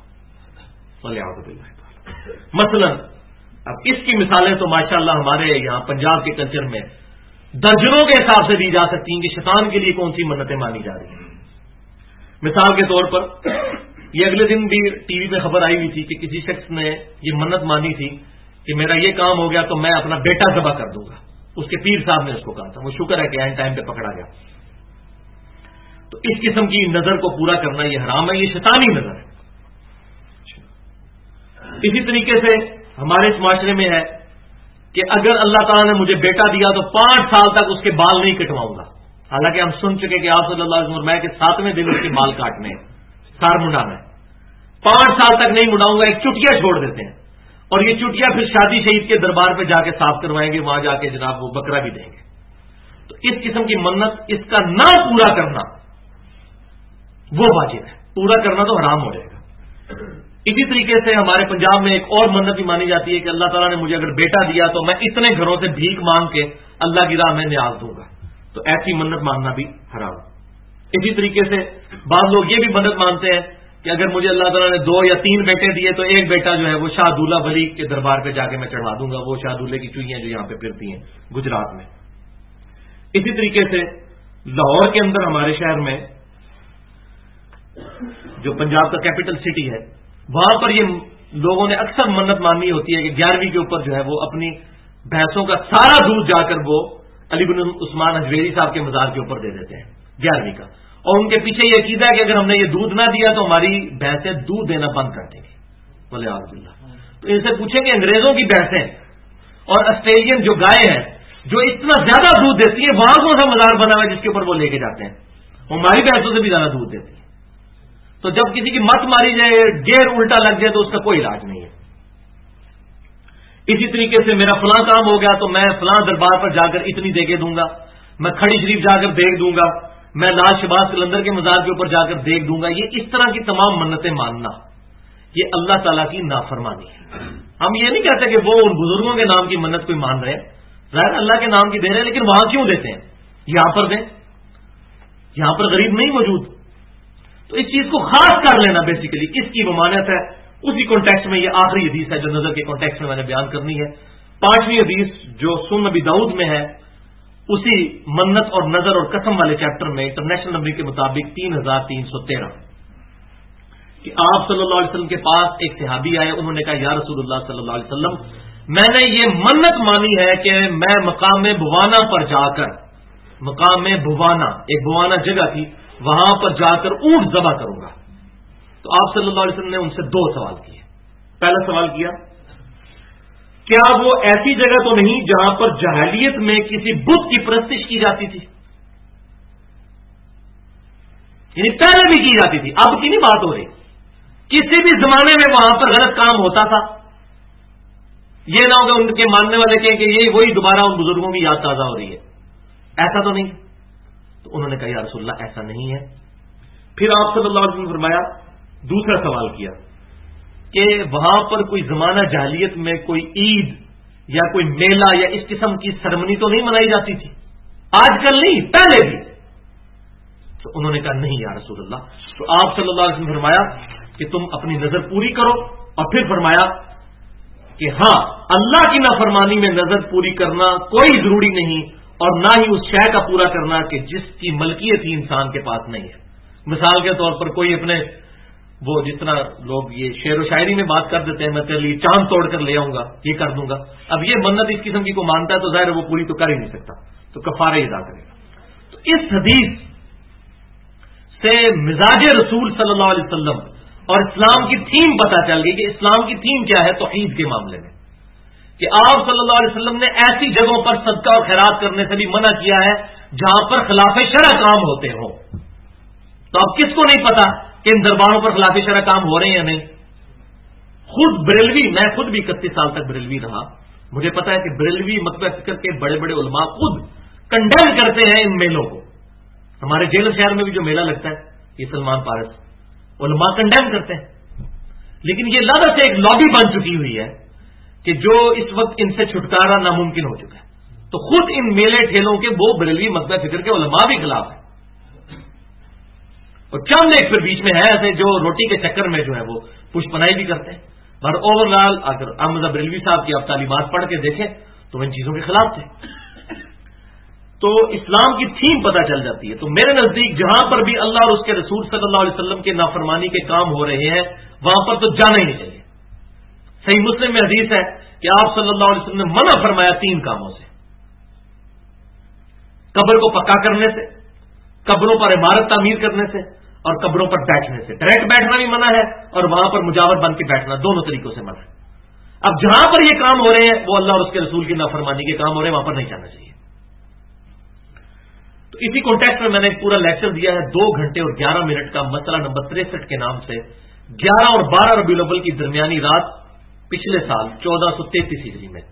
مثلا اب اس کی مثالیں تو ماشاءاللہ ہمارے یہاں پنجاب کے کلچر میں درجنوں کے حساب سے دی جا سکتی ہیں کہ شیطان کے لیے کون سی منتیں مانی جا رہی ہیں۔ مثال کے طور پر یہ اگلے دن بھی ٹی وی پہ خبر آئی ہوئی تھی کہ کسی شخص نے یہ منت مانی تھی کہ میرا یہ کام ہو گیا تو میں اپنا بیٹا ذبح کر دوں گا، اس کے پیر صاحب نے اس کو کہا تھا، وہ شکر ہے کہ اینڈ ٹائم پہ پکڑا گیا۔ تو اس قسم کی نظر کو پورا کرنا یہ حرام ہے، یہ شیطانی نظر ہے۔ اسی طریقے سے ہمارے اس معاشرے میں ہے کہ اگر اللہ تعالیٰ نے مجھے بیٹا دیا تو 5 سال تک اس کے بال نہیں کٹواؤں گا، حالانکہ ہم سن چکے کہ آپ صلی اللہ علیہ وسلم کہ 7ویں دن اس کے بال کاٹنے ہیں، سار منڈانا ہے، 5 سال تک نہیں منڈاؤں گا، ایک چٹیا چھوڑ دیتے ہیں، اور یہ چٹیا پھر شادی شہید کے دربار پہ جا کے صاف کروائیں گے، وہاں جا کے جناب وہ بکرا بھی دیں گے۔ تو اس قسم کی منت، اس کا نہ پورا کرنا وہ واجب ہے، پورا کرنا تو حرام ہو جائے گا۔ اسی طریقے سے ہمارے پنجاب میں ایک اور منت بھی مانی جاتی ہے کہ اللہ تعالیٰ نے مجھے اگر بیٹا دیا تو میں اتنے گھروں سے بھیک مانگ کے اللہ کی راہ میں نیاز دوں گا، تو ایسی منت ماننا بھی حرام۔ اسی طریقے سے بعض لوگ یہ بھی منت مانتے ہیں کہ اگر مجھے اللہ تعالیٰ نے 2 یا 3 بیٹے دیے تو ایک بیٹا جو ہے وہ شاہ دولہ ولی کے دربار پہ جا کے میں چڑھوا دوں گا، وہ شاہ دولے کی چوئیاں جو یہاں پہ پھرتی ہیں گجرات میں۔ اسی طریقے سے لاہور کے اندر ہمارے شہر میں جو پنجاب کا کیپٹل سٹی ہے، وہاں پر یہ لوگوں نے اکثر منت مانی ہوتی ہے کہ 11ویں کے اوپر جو ہے وہ اپنی بھینسوں کا سارا دودھ جا کر وہ علی بن عثمان حجویری صاحب کے مزار کے اوپر دے دیتے ہیں 11ویں کا، اور ان کے پیچھے یہ عقیدہ ہے کہ اگر ہم نے یہ دودھ نہ دیا تو ہماری بھینسیں دودھ دینا بند کر دیں گی، ولیعوذ باللہ۔ تو ان سے پوچھیں کہ انگریزوں کی بھینسیں اور آسٹریلین جو گائے ہیں جو اتنا زیادہ دودھ دیتی ہے، وہاں کون سا مزار بنا ہوا ہے جس کے اوپر وہ لے کے جاتے ہیں؟ وہ ہماری بھینسوں سے بھی زیادہ دودھ دیتی ہے۔ تو جب کسی کی مت ماری جائے، گیئر الٹا لگ جائے تو اس کا کوئی علاج نہیں ہے۔ اسی طریقے سے میرا فلاں کام ہو گیا تو میں فلاں دربار پر جا کر اتنی دے کے دوں گا، میں کھڑی شریف جا کر دیکھ دوں گا، میں لال شہباز قلندر کے مزار کے اوپر جا کر دیکھ دوں گا۔ یہ اس طرح کی تمام منتیں ماننا یہ اللہ تعالیٰ کی نافرمانی ہے۔ ہم یہ نہیں کہتے کہ وہ ان بزرگوں کے نام کی منت کوئی مان رہے ہیں، ظاہر اللہ کے نام کی دے رہے ہیں، لیکن وہاں کیوں دیتے ہیں؟ یہاں پر دیں، یہاں پر غریب نہیں موجود۔ تو اس چیز کو خاص کر لینا بیسیکلی اس کی ممانعت ہے۔ اسی کانٹیکسٹ میں یہ آخری حدیث ہے جو نظر کے کانٹیکسٹ میں نے بیان کرنی ہے، 5ویں حدیث جو سنن نبی داؤد میں ہے، اسی منت اور نظر اور قسم والے چیپٹر میں انٹرنیشنل نمبر کے مطابق 3313 کہ آپ صلی اللہ علیہ وسلم کے پاس ایک صحابی آئے، انہوں نے کہا یا رسول اللہ صلی اللہ علیہ وسلم، میں نے یہ منت مانی ہے کہ میں مقام بوانا پر جا کر، مقام بوانا ایک بوانا جگہ تھی، وہاں پر جا کر اونٹ ذبح کروں گا۔ تو آپ صلی اللہ علیہ وسلم نے ان سے 2 سوال کیے۔ پہلا سوال کیا، کیا وہ ایسی جگہ تو نہیں جہاں پر جاہلیت میں کسی بت کی پرستش کی جاتی تھی؟ یعنی پہلے بھی کی جاتی تھی، اب کی نہیں بات ہو رہی، کسی بھی زمانے میں وہاں پر غلط کام ہوتا تھا؟ یہ نہ ہوگا ان کے ماننے والے کہیں کہ یہ وہی دوبارہ ان بزرگوں کی یاد تازہ ہو رہی ہے، ایسا تو نہیں؟ تو انہوں نے کہا یا رسول اللہ ایسا نہیں ہے۔ پھر آپ صلی اللہ علیہ وسلم نے فرمایا، دوسرا سوال کیا کہ وہاں پر کوئی زمانہ جاہلیت میں کوئی عید یا کوئی میلہ یا اس قسم کی سرمنی تو نہیں منائی جاتی تھی؟ آج کل نہیں، پہلے بھی؟ تو انہوں نے کہا نہیں یا رسول اللہ۔ تو آپ صلی اللہ علیہ وسلم نے فرمایا کہ تم اپنی نظر پوری کرو، اور پھر فرمایا کہ ہاں اللہ کی نافرمانی میں نظر پوری کرنا کوئی ضروری نہیں، اور نہ ہی اس شے کا پورا کرنا کہ جس کی ملکیت ہی انسان کے پاس نہیں ہے۔ مثال کے طور پر کوئی اپنے وہ جس طرح لوگ یہ شعر و شاعری میں بات کر دیتے ہیں، میں تیرے لیے چاند توڑ کر لے آؤں گا، یہ کر دوں گا، اب یہ منت اس قسم کی کو مانتا ہے تو ظاہر وہ پوری تو کر ہی نہیں سکتا، تو کفارہ ادا کرے گا۔ تو اس حدیث سے مزاج رسول صلی اللہ علیہ وسلم اور اسلام کی تھیم پتہ چل گئی کہ اسلام کی تھیم کیا ہے توحید کے معاملے میں، کہ آپ صلی اللہ علیہ وسلم نے ایسی جگہوں پر صدقہ اور خیرات کرنے سے بھی منع کیا ہے جہاں پر خلاف شرع کام ہوتے ہوں۔ تو اب کس کو نہیں پتا کہ ان درباروں پر خلاف شرع کام ہو رہے ہیں یا نہیں؟ خود بریلوی، میں خود بھی 31 سال تک بریلوی رہا، مجھے پتا ہے کہ بریلوی مکتبہ فکر کے بڑے بڑے علماء خود کنڈیم کرتے ہیں ان میلوں کو۔ ہمارے جیل شہر میں بھی جو میلہ لگتا ہے یہ سلمان پارس، علماء کنڈیم کرتے ہیں، لیکن یہ لادہ سے ایک لابی بن چکی ہوئی ہے کہ جو اس وقت ان سے چھٹکارا ناممکن ہو چکا ہے۔ تو خود ان میلے ٹھیلوں کے وہ بریلوی مکتبہ فکر کے علماء بھی خلاف ہیں، اور چند ایک پھر بیچ میں ہے ایسے جو روٹی کے چکر میں جو ہے وہ پش پنائی بھی کرتے ہیں، پر اوور آل اگر احمد بریلوی صاحب کی آپ تعلیمات پڑھ کے دیکھیں تو وہ ان چیزوں کے خلاف تھے۔ تو اسلام کی تھیم پتہ چل جاتی ہے۔ تو میرے نزدیک جہاں پر بھی اللہ اور اس کے رسول صلی اللہ علیہ وسلم کے نافرمانی کے کام ہو رہے ہیں وہاں پر تو جانا ہی نہیں چاہیے۔ صحیح مسلم میں حدیث ہے کہ آپ صلی اللہ علیہ وسلم نے منع فرمایا 3 کاموں سے، قبر کو پکا کرنے سے، قبروں پر عمارت تعمیر کرنے سے، اور قبروں پر بیٹھنے سے۔ ڈائریکٹ بیٹھنا بھی منع ہے اور وہاں پر مجاور بن کے بیٹھنا، دونوں طریقوں سے منع ہے۔ اب جہاں پر یہ کام ہو رہے ہیں وہ اللہ اور اس کے رسول کی نافرمانی کے کام ہو رہے ہیں، وہاں پر نہیں جانا چاہیے۔ تو اسی کانٹیکسٹ میں نے ایک پورا لیکچر دیا ہے 2 گھنٹے اور 11 منٹ کا، مسئلہ نمبر 63 کے نام سے، 11 اور 12 ربیع الاول کی درمیانی رات پچھلے سال 1433 ہجری میں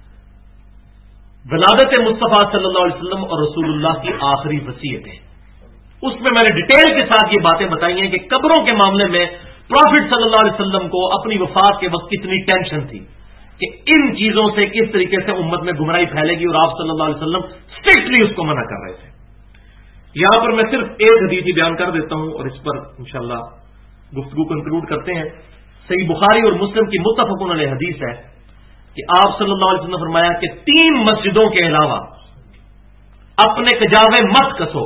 ولادت مصطفیٰ صلی اللہ علیہ وسلم اور رسول اللہ کی آخری وصیتیں، اس میں میں نے ڈیٹیل کے ساتھ یہ باتیں بتائی ہیں کہ قبروں کے معاملے میں پروفٹ صلی اللہ علیہ وسلم کو اپنی وفات کے وقت کتنی ٹینشن تھی کہ ان چیزوں سے کس طریقے سے امت میں گمراہی پھیلے گی، اور آپ صلی اللہ علیہ وسلم اسٹرکٹلی اس کو منع کر رہے تھے۔ یہاں پر میں صرف ایک حدیث ہی بیان کر دیتا ہوں اور اس پر انشاءاللہ گفتگو کنکلوڈ کرتے ہیں۔ صحیح بخاری اور مسلم کی متفق علیہ حدیث ہے کہ آپ صلی اللہ علیہ وسلم نے فرمایا کہ 3 مسجدوں کے علاوہ اپنے کجاوے مت کسو،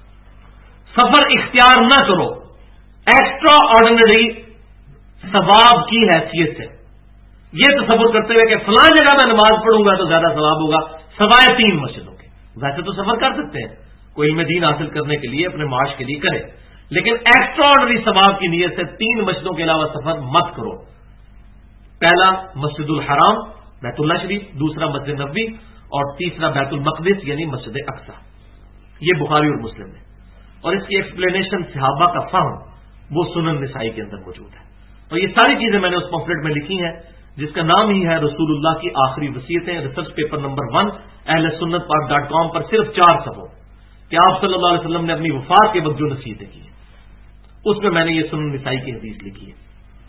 سفر اختیار نہ کرو ایکسٹرا آرڈینری ثواب کی حیثیت سے، یہ تصور کرتے ہوئے کہ فلاں جگہ میں نماز پڑھوں گا تو زیادہ ثواب ہوگا سوائے 3 مسجدوں کے۔ ویسے تو سفر کر سکتے ہیں، کوئی علم دین حاصل کرنے کے لیے اپنے معاش کے لیے کرے، لیکن ایکسٹرا آرڈینری ثواب کی نیت سے 3 مسجدوں کے علاوہ سفر مت کرو۔ پہلا مسجد الحرام بیت اللہ شریف، دوسرا مسجد نبوی، اور تیسرا بیت المقدس یعنی مسجد اقصی۔ یہ بخاری اور مسلم ہے، اور اس کی ایکسپلینیشن صحابہ کا فہم وہ سنن نسائی کے اندر موجود ہے۔ اور یہ ساری چیزیں میں نے اس پمفلٹ میں لکھی ہیں جس کا نام ہی ہے رسول اللہ کی آخری وصیتیں، ریسرچ پیپر نمبر 1 اہل سنت پاک.com پر صرف 4 صفحوں کہ آپ صلی اللہ علیہ وسلم نے اپنی وفات کے وقت جو نصیحتیں کی ہیں، اس میں میں نے یہ سنن نسائی کی حدیث لکھی ہے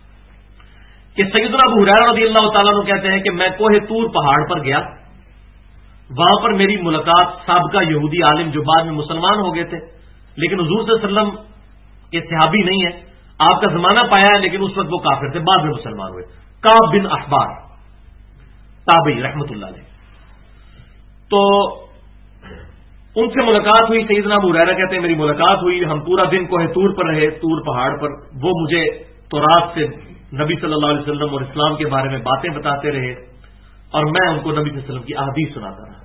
کہ سیدنا ابو ہریرہ رضی اللہ تعالیٰ عنہ کہتے ہیں کہ میں کوہ طور پہاڑ پر گیا، وہاں پر میری ملاقات سابقہ یہودی عالم جو بعد میں مسلمان ہو گئے تھے لیکن حضور صلی اللہ علیہ وسلم کے صحابی نہیں ہے، آپ کا زمانہ پایا ہے لیکن اس وقت وہ کافر تھے، بعد میں مسلمان ہوئے، کعب بن احبار تابعی رحمۃ اللہ علیہ۔ تو ان سے ملاقات ہوئی، سیدنا ابو ہریرہ کہتے ہیں میری ملاقات ہوئی، ہم پورا دن کوہ طور پر رہے، طور پہاڑ پر، وہ مجھے تورات سے نبی صلی اللہ علیہ وسلم اور اسلام کے بارے میں باتیں بتاتے رہے اور میں ان کو نبی صلی اللہ علیہ وسلم کی احادیث سناتا رہا۔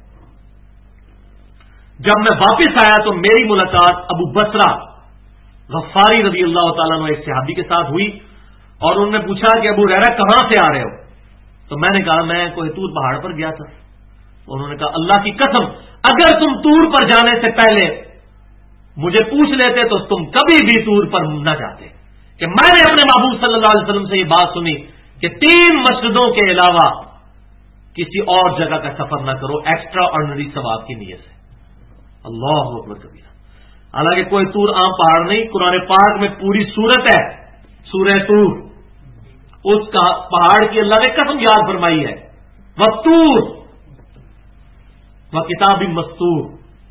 جب میں واپس آیا تو میری ملاقات ابو بصرہ غفاری رضی اللہ تعالیٰ عنہ ایک صحابی کے ساتھ ہوئی، اور انہوں نے پوچھا کہ ابو ہریرہ کہاں سے آ رہے ہو؟ تو میں نے کہا میں کوہ طور پہاڑ پر گیا تھا۔ انہوں نے کہا اللہ کی قسم اگر تم طور پر جانے سے پہلے مجھے پوچھ لیتے تو تم کبھی بھی طور پر نہ جاتے، کہ میں نے اپنے محبوب صلی اللہ علیہ وسلم سے یہ بات سنی کہ 3 مسجدوں کے علاوہ کسی اور جگہ کا سفر نہ کرو ایکسٹرا آرڈنری ثواب کی نیت سے. اللہ اکبر کبیرہ. حالانکہ کوئی طور عام پہاڑ نہیں، قرآن پاک میں پوری سورت ہے سورہ طور، اس کا پہاڑ کی اللہ نے قسم یاد فرمائی ہے، وَالطُّورِ وَكِتَابٍ مَسْطُورٍ.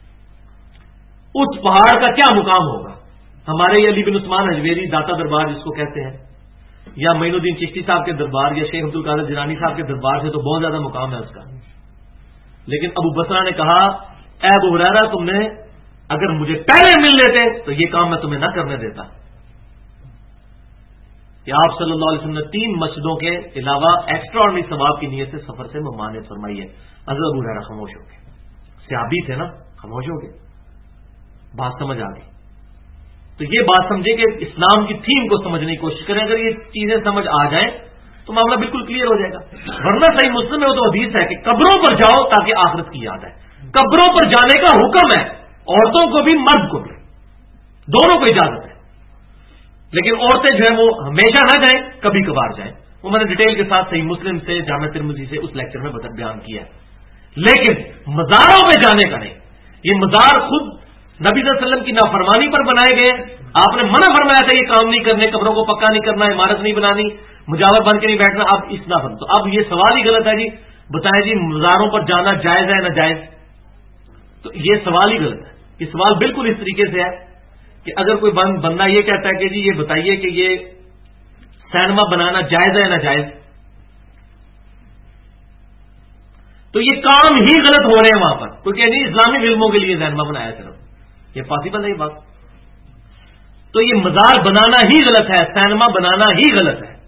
اس پہاڑ کا کیا مقام ہوگا؟ ہمارے علی بن عثمان حجویری داتا دربار جس کو کہتے ہیں، یا معین الدین چشتی صاحب کے دربار، یا شیخ عبد القادر جیلانی صاحب کے دربار سے تو بہت زیادہ مقام ہے اس کا. لیکن ابو بصرہ نے کہا اے ابو ہریرہ تم نے اگر مجھے پہلے مل لیتے تو یہ کام میں تمہیں نہ کرنے دیتا. کہ آپ صلی اللہ علیہ وسلم نے 3 مسجدوں کے علاوہ ایکسٹرا آرڈنری ثواب کی نیت سے سفر سے ممانعت فرمائی ہے. حضرت ابو ہریرہ خاموش ہو گئے، صحابی تھے نا، خاموش ہو گئے. بات سمجھ آ گئی. تو یہ بات سمجھے کہ اسلام کی تھیم کو سمجھنے کی کوشش کریں. اگر یہ چیزیں سمجھ آ جائیں تو معاملہ بالکل کلیئر ہو جائے گا. ورنہ صحیح مسلم میں وہ تو حدیث ہے کہ قبروں پر جاؤ تاکہ آخرت کی یاد ہے. قبروں پر جانے کا حکم ہے، عورتوں کو بھی مرد کو بھی، دونوں کو اجازت ہے. لیکن عورتیں جو ہیں وہ ہمیشہ نہ جائیں، کبھی کبھار جائیں. وہ میں نے ڈیٹیل کے ساتھ صحیح مسلم سے جامع ترمذی سے اس لیکچر میں بیان کیا ہے. لیکن مزاروں پہ جانے کا نہیں. یہ مزار خود نبی صلی اللہ علیہ وسلم کی نافرمانی پر بنائے گئے. آپ نے منع فرمایا تھا یہ کام نہیں کرنے، قبروں کو پکا نہیں کرنا، عمارت نہیں بنانی، مجاور بن کے نہیں بیٹھنا. اب اس نہ بن تو اب یہ سوال ہی غلط ہے جی. بتائیں جی مزاروں پر جانا جائز ہے نہ جائز؟ تو یہ سوال ہی غلط ہے. یہ سوال بالکل اس طریقے سے ہے کہ اگر کوئی بندہ یہ کہتا ہے کہ جی یہ بتائیے کہ یہ سینما بنانا جائز ہے نہ جائز، تو یہ کام ہی غلط ہو رہے ہیں وہاں پر. کیونکہ نہیں اسلامی فلموں کے لیے سینما بنایا صرف، یہ پاسبل نہیں بات. تو یہ مزار بنانا ہی غلط ہے، سینما بنانا ہی غلط ہے.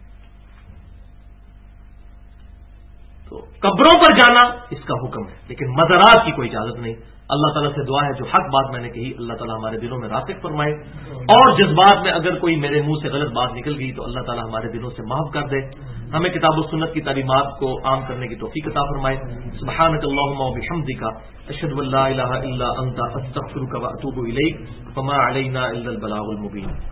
تو قبروں پر جانا اس کا حکم ہے، لیکن مزارات کی کوئی اجازت نہیں. اللہ تعالیٰ سے دعا ہے جو حق بات میں نے کہی اللہ تعالیٰ ہمارے دلوں میں راسخ فرمائے، اور جذبات میں اگر کوئی میرے منہ سے غلط بات نکل گئی تو اللہ تعالیٰ ہمارے دلوں سے معاف کر دے. ہمیں کتاب و سنت کی تعلیمات کو عام کرنے کی توفیق عطا فرمائے. سبحانک اللہم و بحمدک اشہد ان لا الہ الا انت استغفرک و اتوب الیک. فما علینا الا البلاغ المبین.